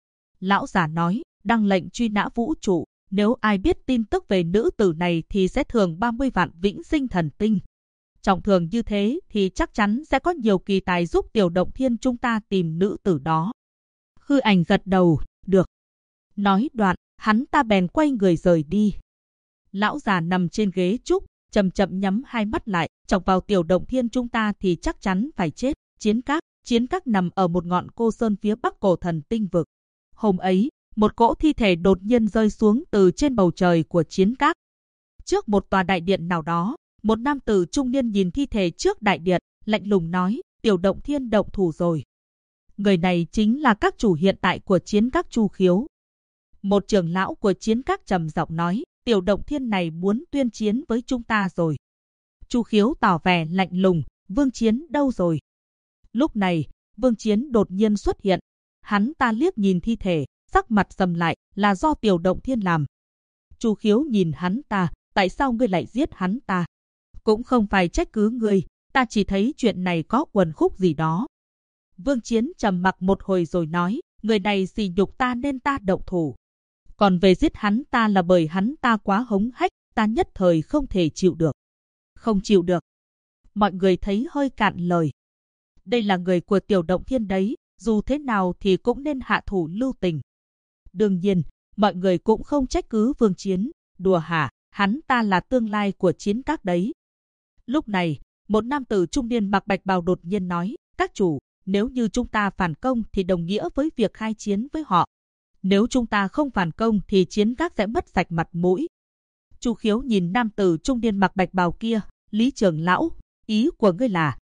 Lão già nói, đăng lệnh truy nã vũ trụ, nếu ai biết tin tức về nữ tử này thì sẽ thưởng 30 vạn vĩnh sinh thần tinh. Trọng thưởng như thế thì chắc chắn sẽ có nhiều kỳ tài giúp Tiểu Động Thiên chúng ta tìm nữ tử đó. Hư ảnh gật đầu, được. Nói đoạn, hắn ta bèn quay người rời đi. Lão già nằm trên ghế trúc, chậm chậm nhắm hai mắt lại, chọc vào Tiểu Động Thiên chúng ta thì chắc chắn phải chết. Chiến Các nằm ở một ngọn cô sơn phía bắc cổ thần tinh vực. Hôm ấy, một cỗ thi thể đột nhiên rơi xuống từ trên bầu trời của Chiến Các. Trước một tòa đại điện nào đó, một nam tử trung niên nhìn thi thể trước đại điện, lạnh lùng nói, Tiểu Động Thiên động thủ rồi. Người này chính là các chủ hiện tại của Chiến Các Chu Khiếu. Một trưởng lão của Chiến Các trầm giọng nói, Tiểu Động Thiên này muốn tuyên chiến với chúng ta rồi. Chu Khiếu tỏ vẻ lạnh lùng, Vương Chiến đâu rồi? Lúc này, Vương Chiến đột nhiên xuất hiện. Hắn ta liếc nhìn thi thể, sắc mặt sầm lại, là do Tiểu Động Thiên làm. Chu Khiếu nhìn hắn ta, tại sao ngươi lại giết hắn ta? Cũng không phải trách cứ ngươi, ta chỉ thấy chuyện này có uẩn khúc gì đó. Vương Chiến trầm mặc một hồi rồi nói, người này sỉ nhục ta nên ta động thủ. Còn về giết hắn ta là bởi hắn ta quá hống hách, ta nhất thời không thể chịu được. Không chịu được. Mọi người thấy hơi cạn lời. Đây là người của Tiểu Động Thiên đấy, dù thế nào thì cũng nên hạ thủ lưu tình. Đương nhiên, mọi người cũng không trách cứ Vương Chiến. Đùa hả, hắn ta là tương lai của Chiến Các đấy. Lúc này, một nam tử trung niên mặc bạch bào đột nhiên nói, các chủ, nếu như chúng ta phản công thì đồng nghĩa với việc khai chiến với họ. Nếu chúng ta không phản công thì Chiến Các sẽ mất sạch mặt mũi. Chu Khiếu nhìn nam tử trung niên mặc bạch bào kia, Lý trưởng lão, ý của ngươi là?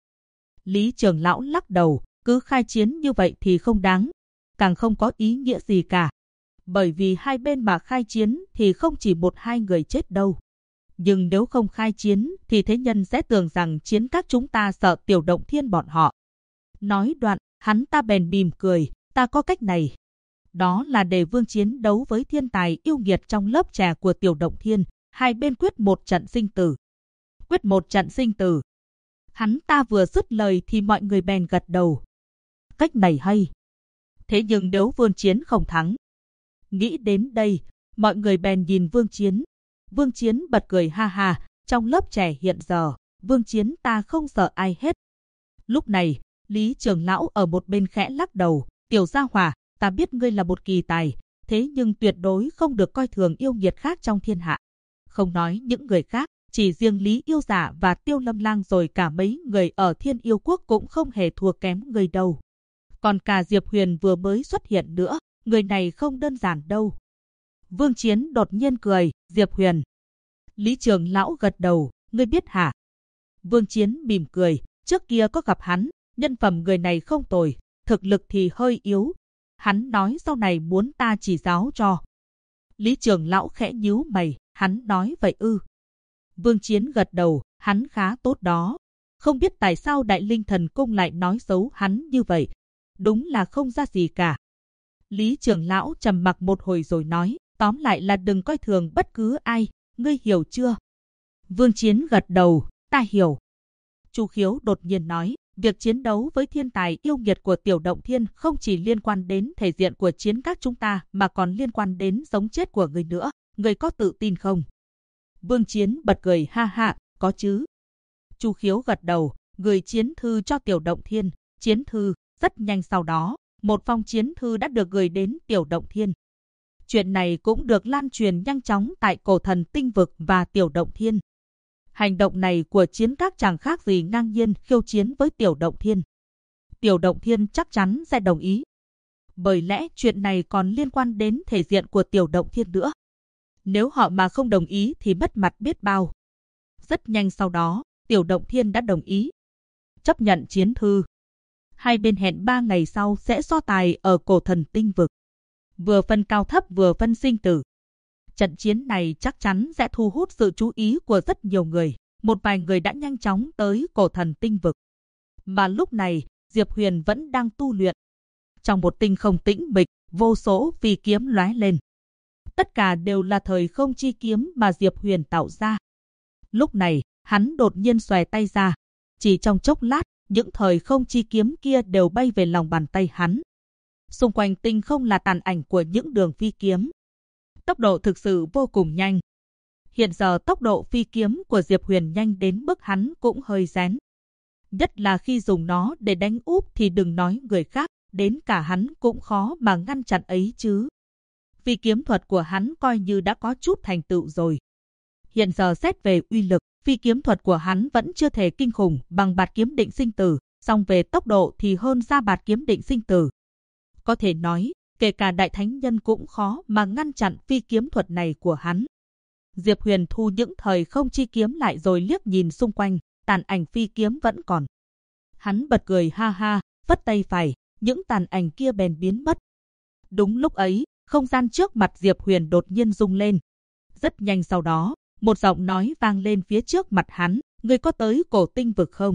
Lý trưởng lão lắc đầu, cứ khai chiến như vậy thì không đáng, càng không có ý nghĩa gì cả. Bởi vì hai bên mà khai chiến thì không chỉ một hai người chết đâu. Nhưng nếu không khai chiến thì thế nhân sẽ tưởng rằng Chiến Các chúng ta sợ Tiểu Động Thiên bọn họ. Nói đoạn, hắn ta bèn mỉm cười, ta có cách này. Đó là để Vương Chiến đấu với thiên tài yêu nghiệt trong lớp trẻ của Tiểu Động Thiên, hai bên quyết một trận sinh tử. Quyết một trận sinh tử. Hắn ta vừa dứt lời thì mọi người bèn gật đầu. Cách này hay. Thế nhưng nếu Vương Chiến không thắng. Nghĩ đến đây, mọi người bèn nhìn Vương Chiến. Vương Chiến bật cười ha ha, trong lớp trẻ hiện giờ, Vương Chiến ta không sợ ai hết. Lúc này, Lý trưởng lão ở một bên khẽ lắc đầu, Tiểu gia hỏa, ta biết ngươi là một kỳ tài, thế nhưng tuyệt đối không được coi thường yêu nghiệt khác trong thiên hạ. Không nói những người khác, chỉ riêng Lý Yêu Giả và Tiêu Lâm Lang rồi cả mấy người ở Thiên Yêu Quốc cũng không hề thua kém người đâu. Còn cả Diệp Huyền vừa mới xuất hiện nữa, người này không đơn giản đâu. Vương Chiến đột nhiên cười, Diệp Huyền. Lý trưởng lão gật đầu, ngươi biết hả? Vương Chiến mỉm cười, trước kia có gặp hắn, nhân phẩm người này không tồi, thực lực thì hơi yếu. Hắn nói sau này muốn ta chỉ giáo cho. Lý trưởng lão khẽ nhíu mày, hắn nói vậy ư? Vương Chiến gật đầu, hắn khá tốt đó. Không biết tại sao Đại Linh Thần Cung lại nói xấu hắn như vậy. Đúng là không ra gì cả. Lý trưởng lão trầm mặc một hồi rồi nói, tóm lại là đừng coi thường bất cứ ai, ngươi hiểu chưa? Vương Chiến gật đầu, ta hiểu. Chu Khiếu đột nhiên nói, việc chiến đấu với thiên tài yêu nghiệt của Tiểu Động Thiên không chỉ liên quan đến thể diện của Chiến Các chúng ta mà còn liên quan đến sống chết của người nữa. Người có tự tin không? Vương Chiến bật cười ha ha, có chứ. Chu Khiếu gật đầu, gửi chiến thư cho Tiểu Động Thiên. Chiến thư, rất nhanh sau đó, một phong chiến thư đã được gửi đến Tiểu Động Thiên. Chuyện này cũng được lan truyền nhanh chóng tại Cổ Thần Tinh Vực và Tiểu Động Thiên. Hành động này của Chiến Các chẳng khác gì ngang nhiên khiêu chiến với Tiểu Động Thiên. Tiểu Động Thiên chắc chắn sẽ đồng ý. Bởi lẽ chuyện này còn liên quan đến thể diện của Tiểu Động Thiên nữa. Nếu họ mà không đồng ý thì mất mặt biết bao. Rất nhanh sau đó, Tiểu Động Thiên đã đồng ý. Chấp nhận chiến thư. Hai bên hẹn 3 ngày sau sẽ so tài ở Cổ Thần Tinh Vực. Vừa phân cao thấp vừa phân sinh tử. Trận chiến này chắc chắn sẽ thu hút sự chú ý của rất nhiều người. Một vài người đã nhanh chóng tới Cổ Thần Tinh Vực. Mà lúc này, Diệp Huyền vẫn đang tu luyện. Trong một tinh không tĩnh mịch, vô số phi kiếm lóe lên. Tất cả đều là thời không chi kiếm mà Diệp Huyền tạo ra. Lúc này, hắn đột nhiên xòe tay ra. Chỉ trong chốc lát, những thời không chi kiếm kia đều bay về lòng bàn tay hắn. Xung quanh tinh không là tàn ảnh của những đường phi kiếm. Tốc độ thực sự vô cùng nhanh. Hiện giờ tốc độ phi kiếm của Diệp Huyền nhanh đến mức hắn cũng hơi rén. Nhất là khi dùng nó để đánh úp thì đừng nói người khác, đến cả hắn cũng khó mà ngăn chặn ấy chứ. Phi kiếm thuật của hắn coi như đã có chút thành tựu rồi. Hiện giờ xét về uy lực, phi kiếm thuật của hắn vẫn chưa thể kinh khủng bằng bạt kiếm định sinh tử, song về tốc độ thì hơn ra bạt kiếm định sinh tử. Có thể nói, kể cả đại thánh nhân cũng khó mà ngăn chặn phi kiếm thuật này của hắn. Diệp Huyền thu những thời không chi kiếm lại rồi liếc nhìn xung quanh, tàn ảnh phi kiếm vẫn còn. Hắn bật cười ha ha, phất tay phải, những tàn ảnh kia bèn biến mất. Đúng lúc ấy, không gian trước mặt Diệp Huyền đột nhiên rung lên. Rất nhanh sau đó, một giọng nói vang lên phía trước mặt hắn, ngươi có tới Cổ Tinh Vực không?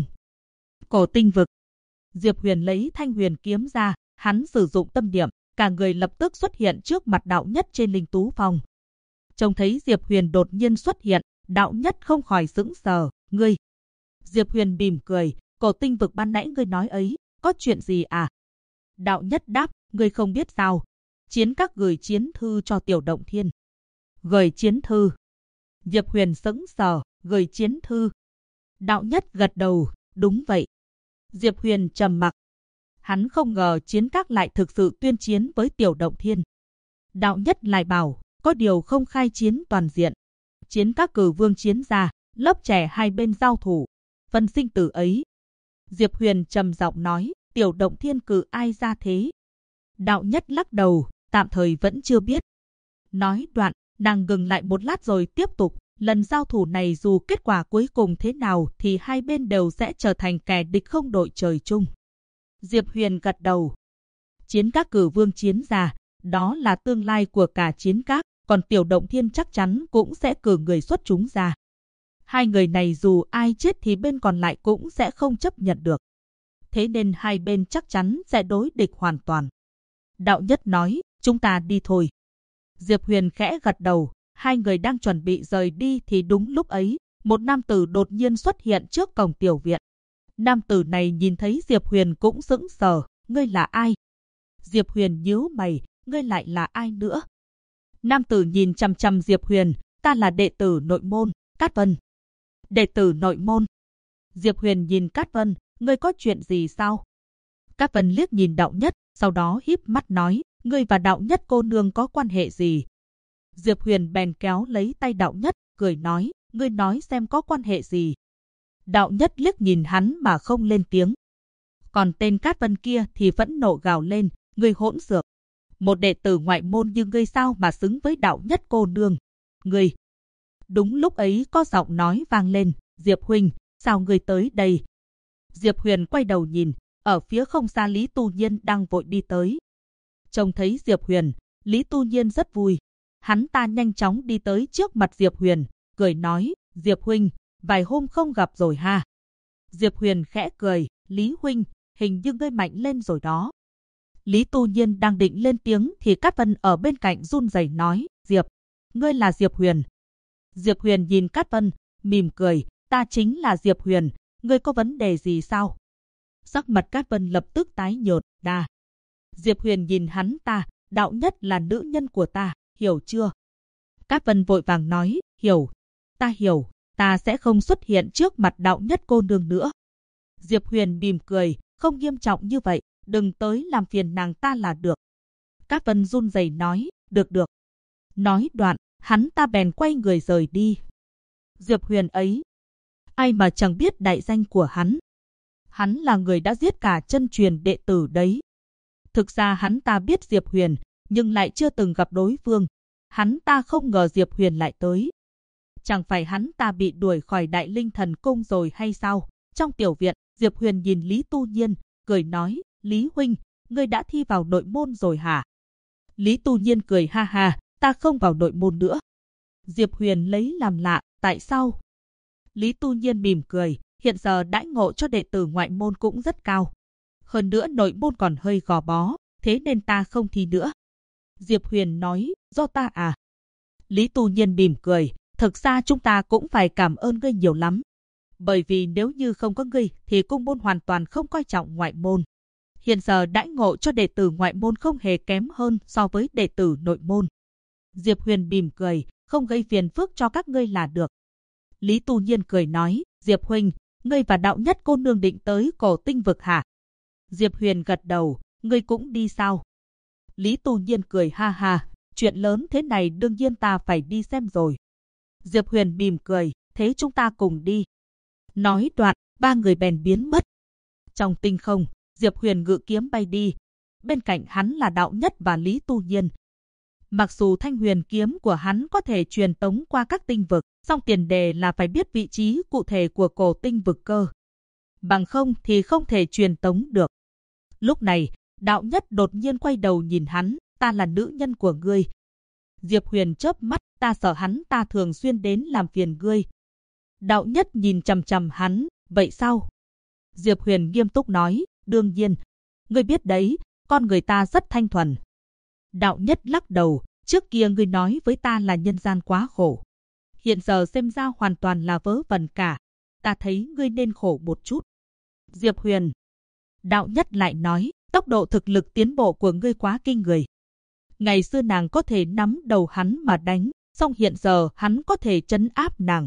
Cổ Tinh Vực. Diệp Huyền lấy thanh huyền kiếm ra, hắn sử dụng tâm niệm, cả người lập tức xuất hiện trước mặt đạo nhất trên Linh Tú Phong. Trông thấy Diệp Huyền đột nhiên xuất hiện, đạo nhất không khỏi sững sờ, ngươi. Diệp Huyền mỉm cười, Cổ Tinh Vực ban nãy ngươi nói ấy, có chuyện gì à? Đạo nhất đáp, ngươi không biết sao? Chiến Các gửi chiến thư cho Tiểu Động Thiên. Gửi chiến thư. Diệp Huyền sững sờ, gửi chiến thư. Đạo nhất gật đầu, đúng vậy. Diệp Huyền trầm mặc. Hắn không ngờ Chiến Các lại thực sự tuyên chiến với Tiểu Động Thiên. Đạo Nhất lại bảo, có điều không khai chiến toàn diện. Chiến các cử vương chiến ra, lớp trẻ hai bên giao thủ. Phần sinh tử ấy. Diệp Huyền trầm giọng nói, Tiểu Động Thiên cử ai ra thế? Đạo Nhất lắc đầu, tạm thời vẫn chưa biết. Nói đoạn, nàng ngừng lại một lát rồi tiếp tục. Lần giao thủ này dù kết quả cuối cùng thế nào thì hai bên đều sẽ trở thành kẻ địch không đội trời chung. Diệp Huyền gật đầu. Chiến các cử vương chiến ra, đó là tương lai của cả chiến các, còn Tiểu Động Thiên chắc chắn cũng sẽ cử người xuất chúng ra. Hai người này dù ai chết thì bên còn lại cũng sẽ không chấp nhận được. Thế nên hai bên chắc chắn sẽ đối địch hoàn toàn. Đạo Nhất nói, chúng ta đi thôi. Diệp Huyền khẽ gật đầu, hai người đang chuẩn bị rời đi thì đúng lúc ấy, một nam tử đột nhiên xuất hiện trước cổng tiểu viện. Nam tử này nhìn thấy Diệp Huyền cũng sững sờ, ngươi là ai? Diệp Huyền nhíu mày, ngươi lại là ai nữa? Nam tử nhìn chằm chằm Diệp Huyền, ta là đệ tử nội môn, Cát Vân. Đệ tử nội môn. Diệp Huyền nhìn Cát Vân, ngươi có chuyện gì sao? Cát Vân liếc nhìn Đạo Nhất, sau đó híp mắt nói, ngươi và Đạo Nhất cô nương có quan hệ gì? Diệp Huyền bèn kéo lấy tay Đạo Nhất, cười nói, ngươi nói xem có quan hệ gì? Đạo Nhất liếc nhìn hắn mà không lên tiếng. Còn tên Cát Vân kia thì vẫn nộ gào lên, ngươi hỗn xược. Một đệ tử ngoại môn như ngươi sao mà xứng với Đạo Nhất cô nương? Ngươi. Đúng lúc ấy có giọng nói vang lên, Diệp huynh, sao ngươi tới đây? Diệp Huyền quay đầu nhìn, ở phía không xa Lý Tu Nhiên đang vội đi tới. Trông thấy Diệp Huyền, Lý Tu Nhiên rất vui. Hắn ta nhanh chóng đi tới trước mặt Diệp Huyền, cười nói, Diệp huynh, vài hôm không gặp rồi ha. Diệp Huyền khẽ cười, Lý huynh, hình như ngươi mạnh lên rồi đó. Lý Tu Nhiên đang định lên tiếng thì Cát Vân ở bên cạnh run rẩy nói, Diệp, ngươi là Diệp Huyền. Diệp Huyền nhìn Cát Vân, mỉm cười, ta chính là Diệp Huyền, ngươi có vấn đề gì sao? Sắc mặt Cát Vân lập tức tái nhợt, đà. Diệp Huyền nhìn hắn ta, Đạo Nhất là nữ nhân của ta, hiểu chưa? Cát Vân vội vàng nói, hiểu, ta sẽ không xuất hiện trước mặt Đạo Nhất cô nương nữa. Diệp Huyền mỉm cười, không nghiêm trọng như vậy, đừng tới làm phiền nàng ta là được. Cát Vân run rẩy nói, được. Nói đoạn, hắn ta bèn quay người rời đi. Diệp Huyền ấy, ai mà chẳng biết đại danh của hắn. Hắn là người đã giết cả chân truyền đệ tử đấy. Thực ra hắn ta biết Diệp Huyền, nhưng lại chưa từng gặp đối phương. Hắn ta không ngờ Diệp Huyền lại tới. Chẳng phải hắn ta bị đuổi khỏi Đại Linh Thần Cung rồi hay sao? Trong tiểu viện, Diệp Huyền nhìn Lý Tu Nhiên, cười nói, Lý huynh, ngươi đã thi vào nội môn rồi hả? Lý Tu Nhiên cười ha ha, ta không vào nội môn nữa. Diệp Huyền lấy làm lạ, tại sao? Lý Tu Nhiên mỉm cười, hiện giờ đãi ngộ cho đệ tử ngoại môn cũng rất cao. Hơn nữa nội môn còn hơi gò bó, thế nên ta không thi nữa. Diệp Huyền nói, do ta à? Lý Tu Nhiên mỉm cười, thực ra chúng ta cũng phải cảm ơn ngươi nhiều lắm. Bởi vì nếu như không có ngươi thì cung môn hoàn toàn không coi trọng ngoại môn. Hiện giờ đãi ngộ cho đệ tử ngoại môn không hề kém hơn so với đệ tử nội môn. Diệp Huyền mỉm cười, không gây phiền phức cho các ngươi là được. Lý Tu Nhiên cười nói, Diệp huynh, ngươi và Đạo Nhất cô nương định tới Cổ Tinh vực hả? Diệp Huyền gật đầu, ngươi cũng đi sao? Lý Tu Nhiên cười ha ha, chuyện lớn thế này đương nhiên ta phải đi xem rồi. Diệp Huyền mỉm cười, thế chúng ta cùng đi. Nói đoạn, ba người bèn biến mất. Trong tinh không, Diệp Huyền ngự kiếm bay đi. Bên cạnh hắn là Đạo Nhất và Lý Tu Nhiên. Mặc dù thanh huyền kiếm của hắn có thể truyền tống qua các tinh vực, song tiền đề là phải biết vị trí cụ thể của Cổ Tinh vực cơ. Bằng không thì không thể truyền tống được. Lúc này, Đạo Nhất đột nhiên quay đầu nhìn hắn, ta là nữ nhân của ngươi. Diệp Huyền chớp mắt, ta sợ hắn ta thường xuyên đến làm phiền ngươi. Đạo Nhất nhìn chằm chằm hắn, vậy sao? Diệp Huyền nghiêm túc nói, đương nhiên. Ngươi biết đấy, con người ta rất thanh thuần. Đạo Nhất lắc đầu, trước kia ngươi nói với ta là nhân gian quá khổ. Hiện giờ xem ra hoàn toàn là vớ vẩn cả. Ta thấy ngươi nên khổ một chút. Diệp Huyền. Đạo Nhất lại nói, tốc độ thực lực tiến bộ của ngươi quá kinh người. Ngày xưa nàng có thể nắm đầu hắn mà đánh, song hiện giờ hắn có thể trấn áp nàng.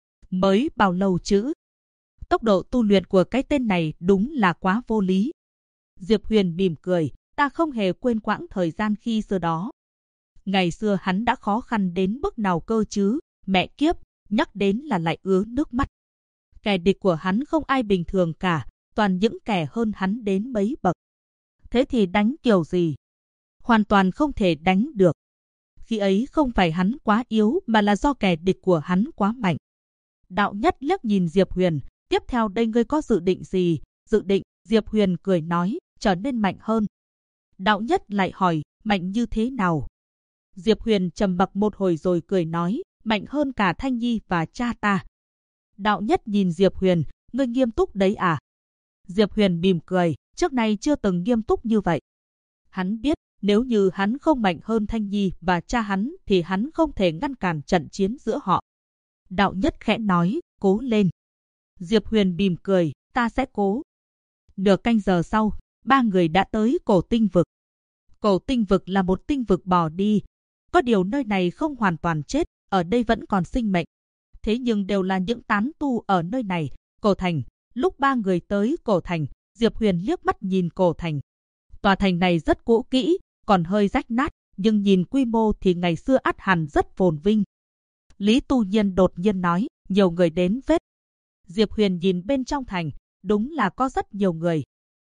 Mới bao lâu chứ? Tốc độ tu luyện của cái tên này đúng là quá vô lý. Diệp Huyền mỉm cười, ta không hề quên quãng thời gian khi xưa đó. Ngày xưa hắn đã khó khăn đến mức nào cơ chứ, mẹ kiếp, nhắc đến là lại ứa nước mắt. Kẻ địch của hắn không ai bình thường cả, toàn những kẻ hơn hắn đến mấy bậc. Thế thì đánh kiểu gì? Hoàn toàn không thể đánh được. Khi ấy không phải hắn quá yếu mà là do kẻ địch của hắn quá mạnh. Đạo Nhất liếc nhìn Diệp Huyền, tiếp theo đây ngươi có dự định gì? Dự định, Diệp Huyền cười nói, trở nên mạnh hơn. Đạo Nhất lại hỏi, mạnh như thế nào? Diệp Huyền trầm mặc một hồi rồi cười nói, mạnh hơn cả Thanh Nhi và cha ta. Đạo Nhất nhìn Diệp Huyền, ngươi nghiêm túc đấy à? Diệp Huyền mỉm cười, trước nay chưa từng nghiêm túc như vậy. Hắn biết, nếu như hắn không mạnh hơn Thanh Nhi và cha hắn thì hắn không thể ngăn cản trận chiến giữa họ. Đạo Nhất khẽ nói, cố lên. Diệp Huyền mỉm cười, ta sẽ cố. Nửa canh giờ sau, ba người đã tới Cổ Tinh Vực. Cổ Tinh Vực là một tinh vực bỏ đi. Có điều nơi này không hoàn toàn chết, ở đây vẫn còn sinh mệnh. Thế nhưng đều là những tán tu ở nơi này. Cổ Thành, lúc ba người tới Cổ Thành, Diệp Huyền liếc mắt nhìn Cổ Thành. Tòa thành này rất cũ kỹ, còn hơi rách nát, nhưng nhìn quy mô thì ngày xưa ắt hẳn rất phồn vinh. Lý Tu Nhiên đột nhiên nói, nhiều người đến phết. Diệp Huyền nhìn bên trong thành, đúng là có rất nhiều người.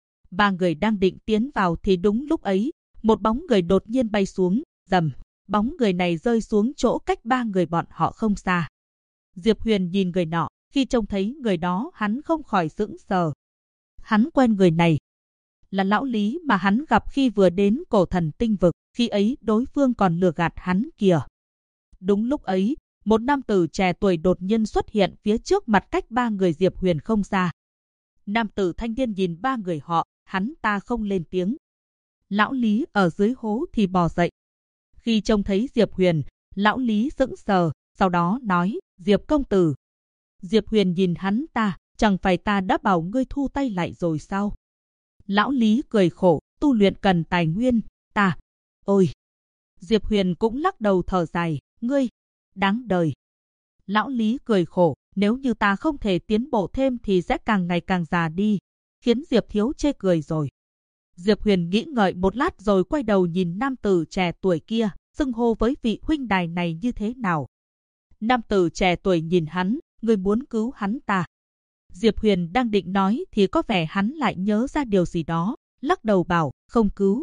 Ba người đang định tiến vào thì đúng lúc ấy, một bóng người đột nhiên bay xuống, rầm. Bóng người này rơi xuống chỗ cách ba người bọn họ không xa. Diệp Huyền nhìn người nọ, khi trông thấy người đó hắn không khỏi sững sờ. Hắn quen người này. Là lão Lý mà hắn gặp khi vừa đến Cổ Thần Tinh Vực, khi ấy đối phương còn lừa gạt hắn kìa. Đúng lúc ấy, một nam tử trẻ tuổi đột nhiên xuất hiện phía trước mặt cách ba người Diệp Huyền không xa. Nam tử thanh niên nhìn ba người họ, hắn ta không lên tiếng. Lão Lý ở dưới hố thì bò dậy. Khi trông thấy Diệp Huyền, lão Lý sững sờ, sau đó nói, Diệp công tử. Diệp Huyền nhìn hắn ta, chẳng phải ta đã bảo ngươi thu tay lại rồi sao? Lão Lý cười khổ, tu luyện cần tài nguyên, ta. Ôi! Diệp Huyền cũng lắc đầu thở dài, ngươi, đáng đời. Lão Lý cười khổ, nếu như ta không thể tiến bộ thêm thì sẽ càng ngày càng già đi, khiến Diệp Thiếu chê cười rồi. Diệp Huyền nghĩ ngợi một lát rồi quay đầu nhìn nam tử trẻ tuổi kia, xưng hô với vị huynh đài này như thế nào. Nam tử trẻ tuổi nhìn hắn, ngươi muốn cứu hắn ta. Diệp Huyền đang định nói thì có vẻ hắn lại nhớ ra điều gì đó, lắc đầu bảo, không cứu.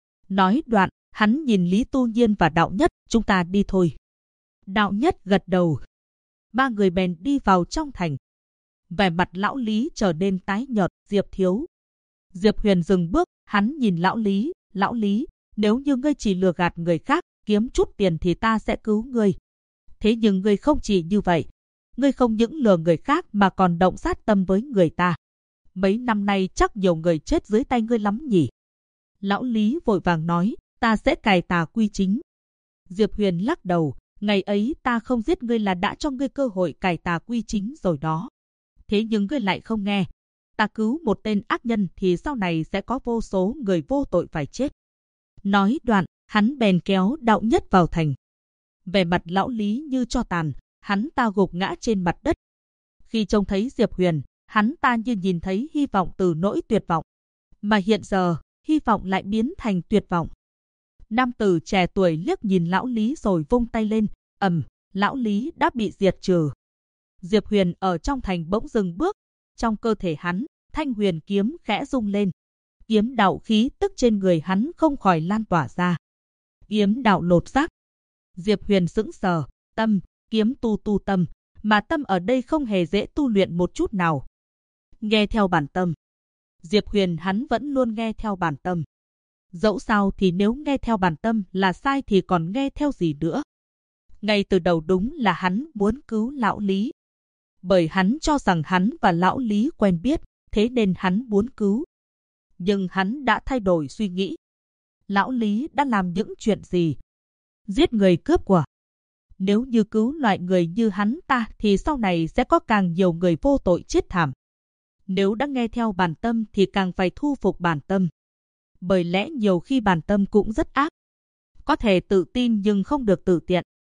Nói đoạn, hắn nhìn Lý Tu Nhiên và Đạo Nhất, chúng ta đi thôi. Đạo Nhất gật đầu. Ba người bèn đi vào trong thành. Vẻ mặt lão Lý trở nên tái nhợt, Diệp Thiếu. Diệp Huyền dừng bước, hắn nhìn lão Lý, nếu như ngươi chỉ lừa gạt người khác, kiếm chút tiền thì ta sẽ cứu ngươi. Thế nhưng ngươi không chỉ như vậy. Ngươi không những lừa người khác mà còn động sát tâm với người ta. Mấy năm nay chắc nhiều người chết dưới tay ngươi lắm nhỉ. Lão Lý vội vàng nói, ta sẽ cải tà quy chính. Diệp Huyền lắc đầu, ngày ấy ta không giết ngươi là đã cho ngươi cơ hội cải tà quy chính rồi đó. Thế nhưng ngươi lại không nghe. Ta cứu một tên ác nhân thì sau này sẽ có vô số người vô tội phải chết. Nói đoạn, hắn bèn kéo Đạo Nhất vào thành. Vẻ mặt lão Lý như tro tàn, hắn ta gục ngã trên mặt đất. Khi trông thấy Diệp Huyền, hắn ta như nhìn thấy hy vọng từ nỗi tuyệt vọng. Mà hiện giờ, hy vọng lại biến thành tuyệt vọng. Nam tử trẻ tuổi liếc nhìn lão Lý rồi vung tay lên, lão Lý đã bị diệt trừ. Diệp Huyền ở trong thành bỗng dừng bước, trong cơ thể hắn, thanh huyền kiếm khẽ rung lên. Kiếm đạo khí tức trên người hắn không khỏi lan tỏa ra. Kiếm đạo lột xác. Diệp Huyền sững sờ, tâm, kiếm tu tâm, mà tâm ở đây không hề dễ tu luyện một chút nào. Nghe theo bản tâm. Diệp Huyền hắn vẫn luôn nghe theo bản tâm. Dẫu sao thì nếu nghe theo bản tâm là sai thì còn nghe theo gì nữa. Ngay từ đầu đúng là hắn muốn cứu lão Lý. Bởi hắn cho rằng hắn và lão Lý quen biết, thế nên hắn muốn cứu. Nhưng hắn đã thay đổi suy nghĩ. Lão Lý đã làm những chuyện gì? Giết người cướp của. Nếu như cứu loại người như hắn ta thì sau này sẽ có càng nhiều người vô tội chết thảm. Nếu đã nghe theo bản tâm thì càng phải thu phục bản tâm. Bởi lẽ nhiều khi bản tâm cũng rất ác. Có thể tự tin nhưng không được tự tiện.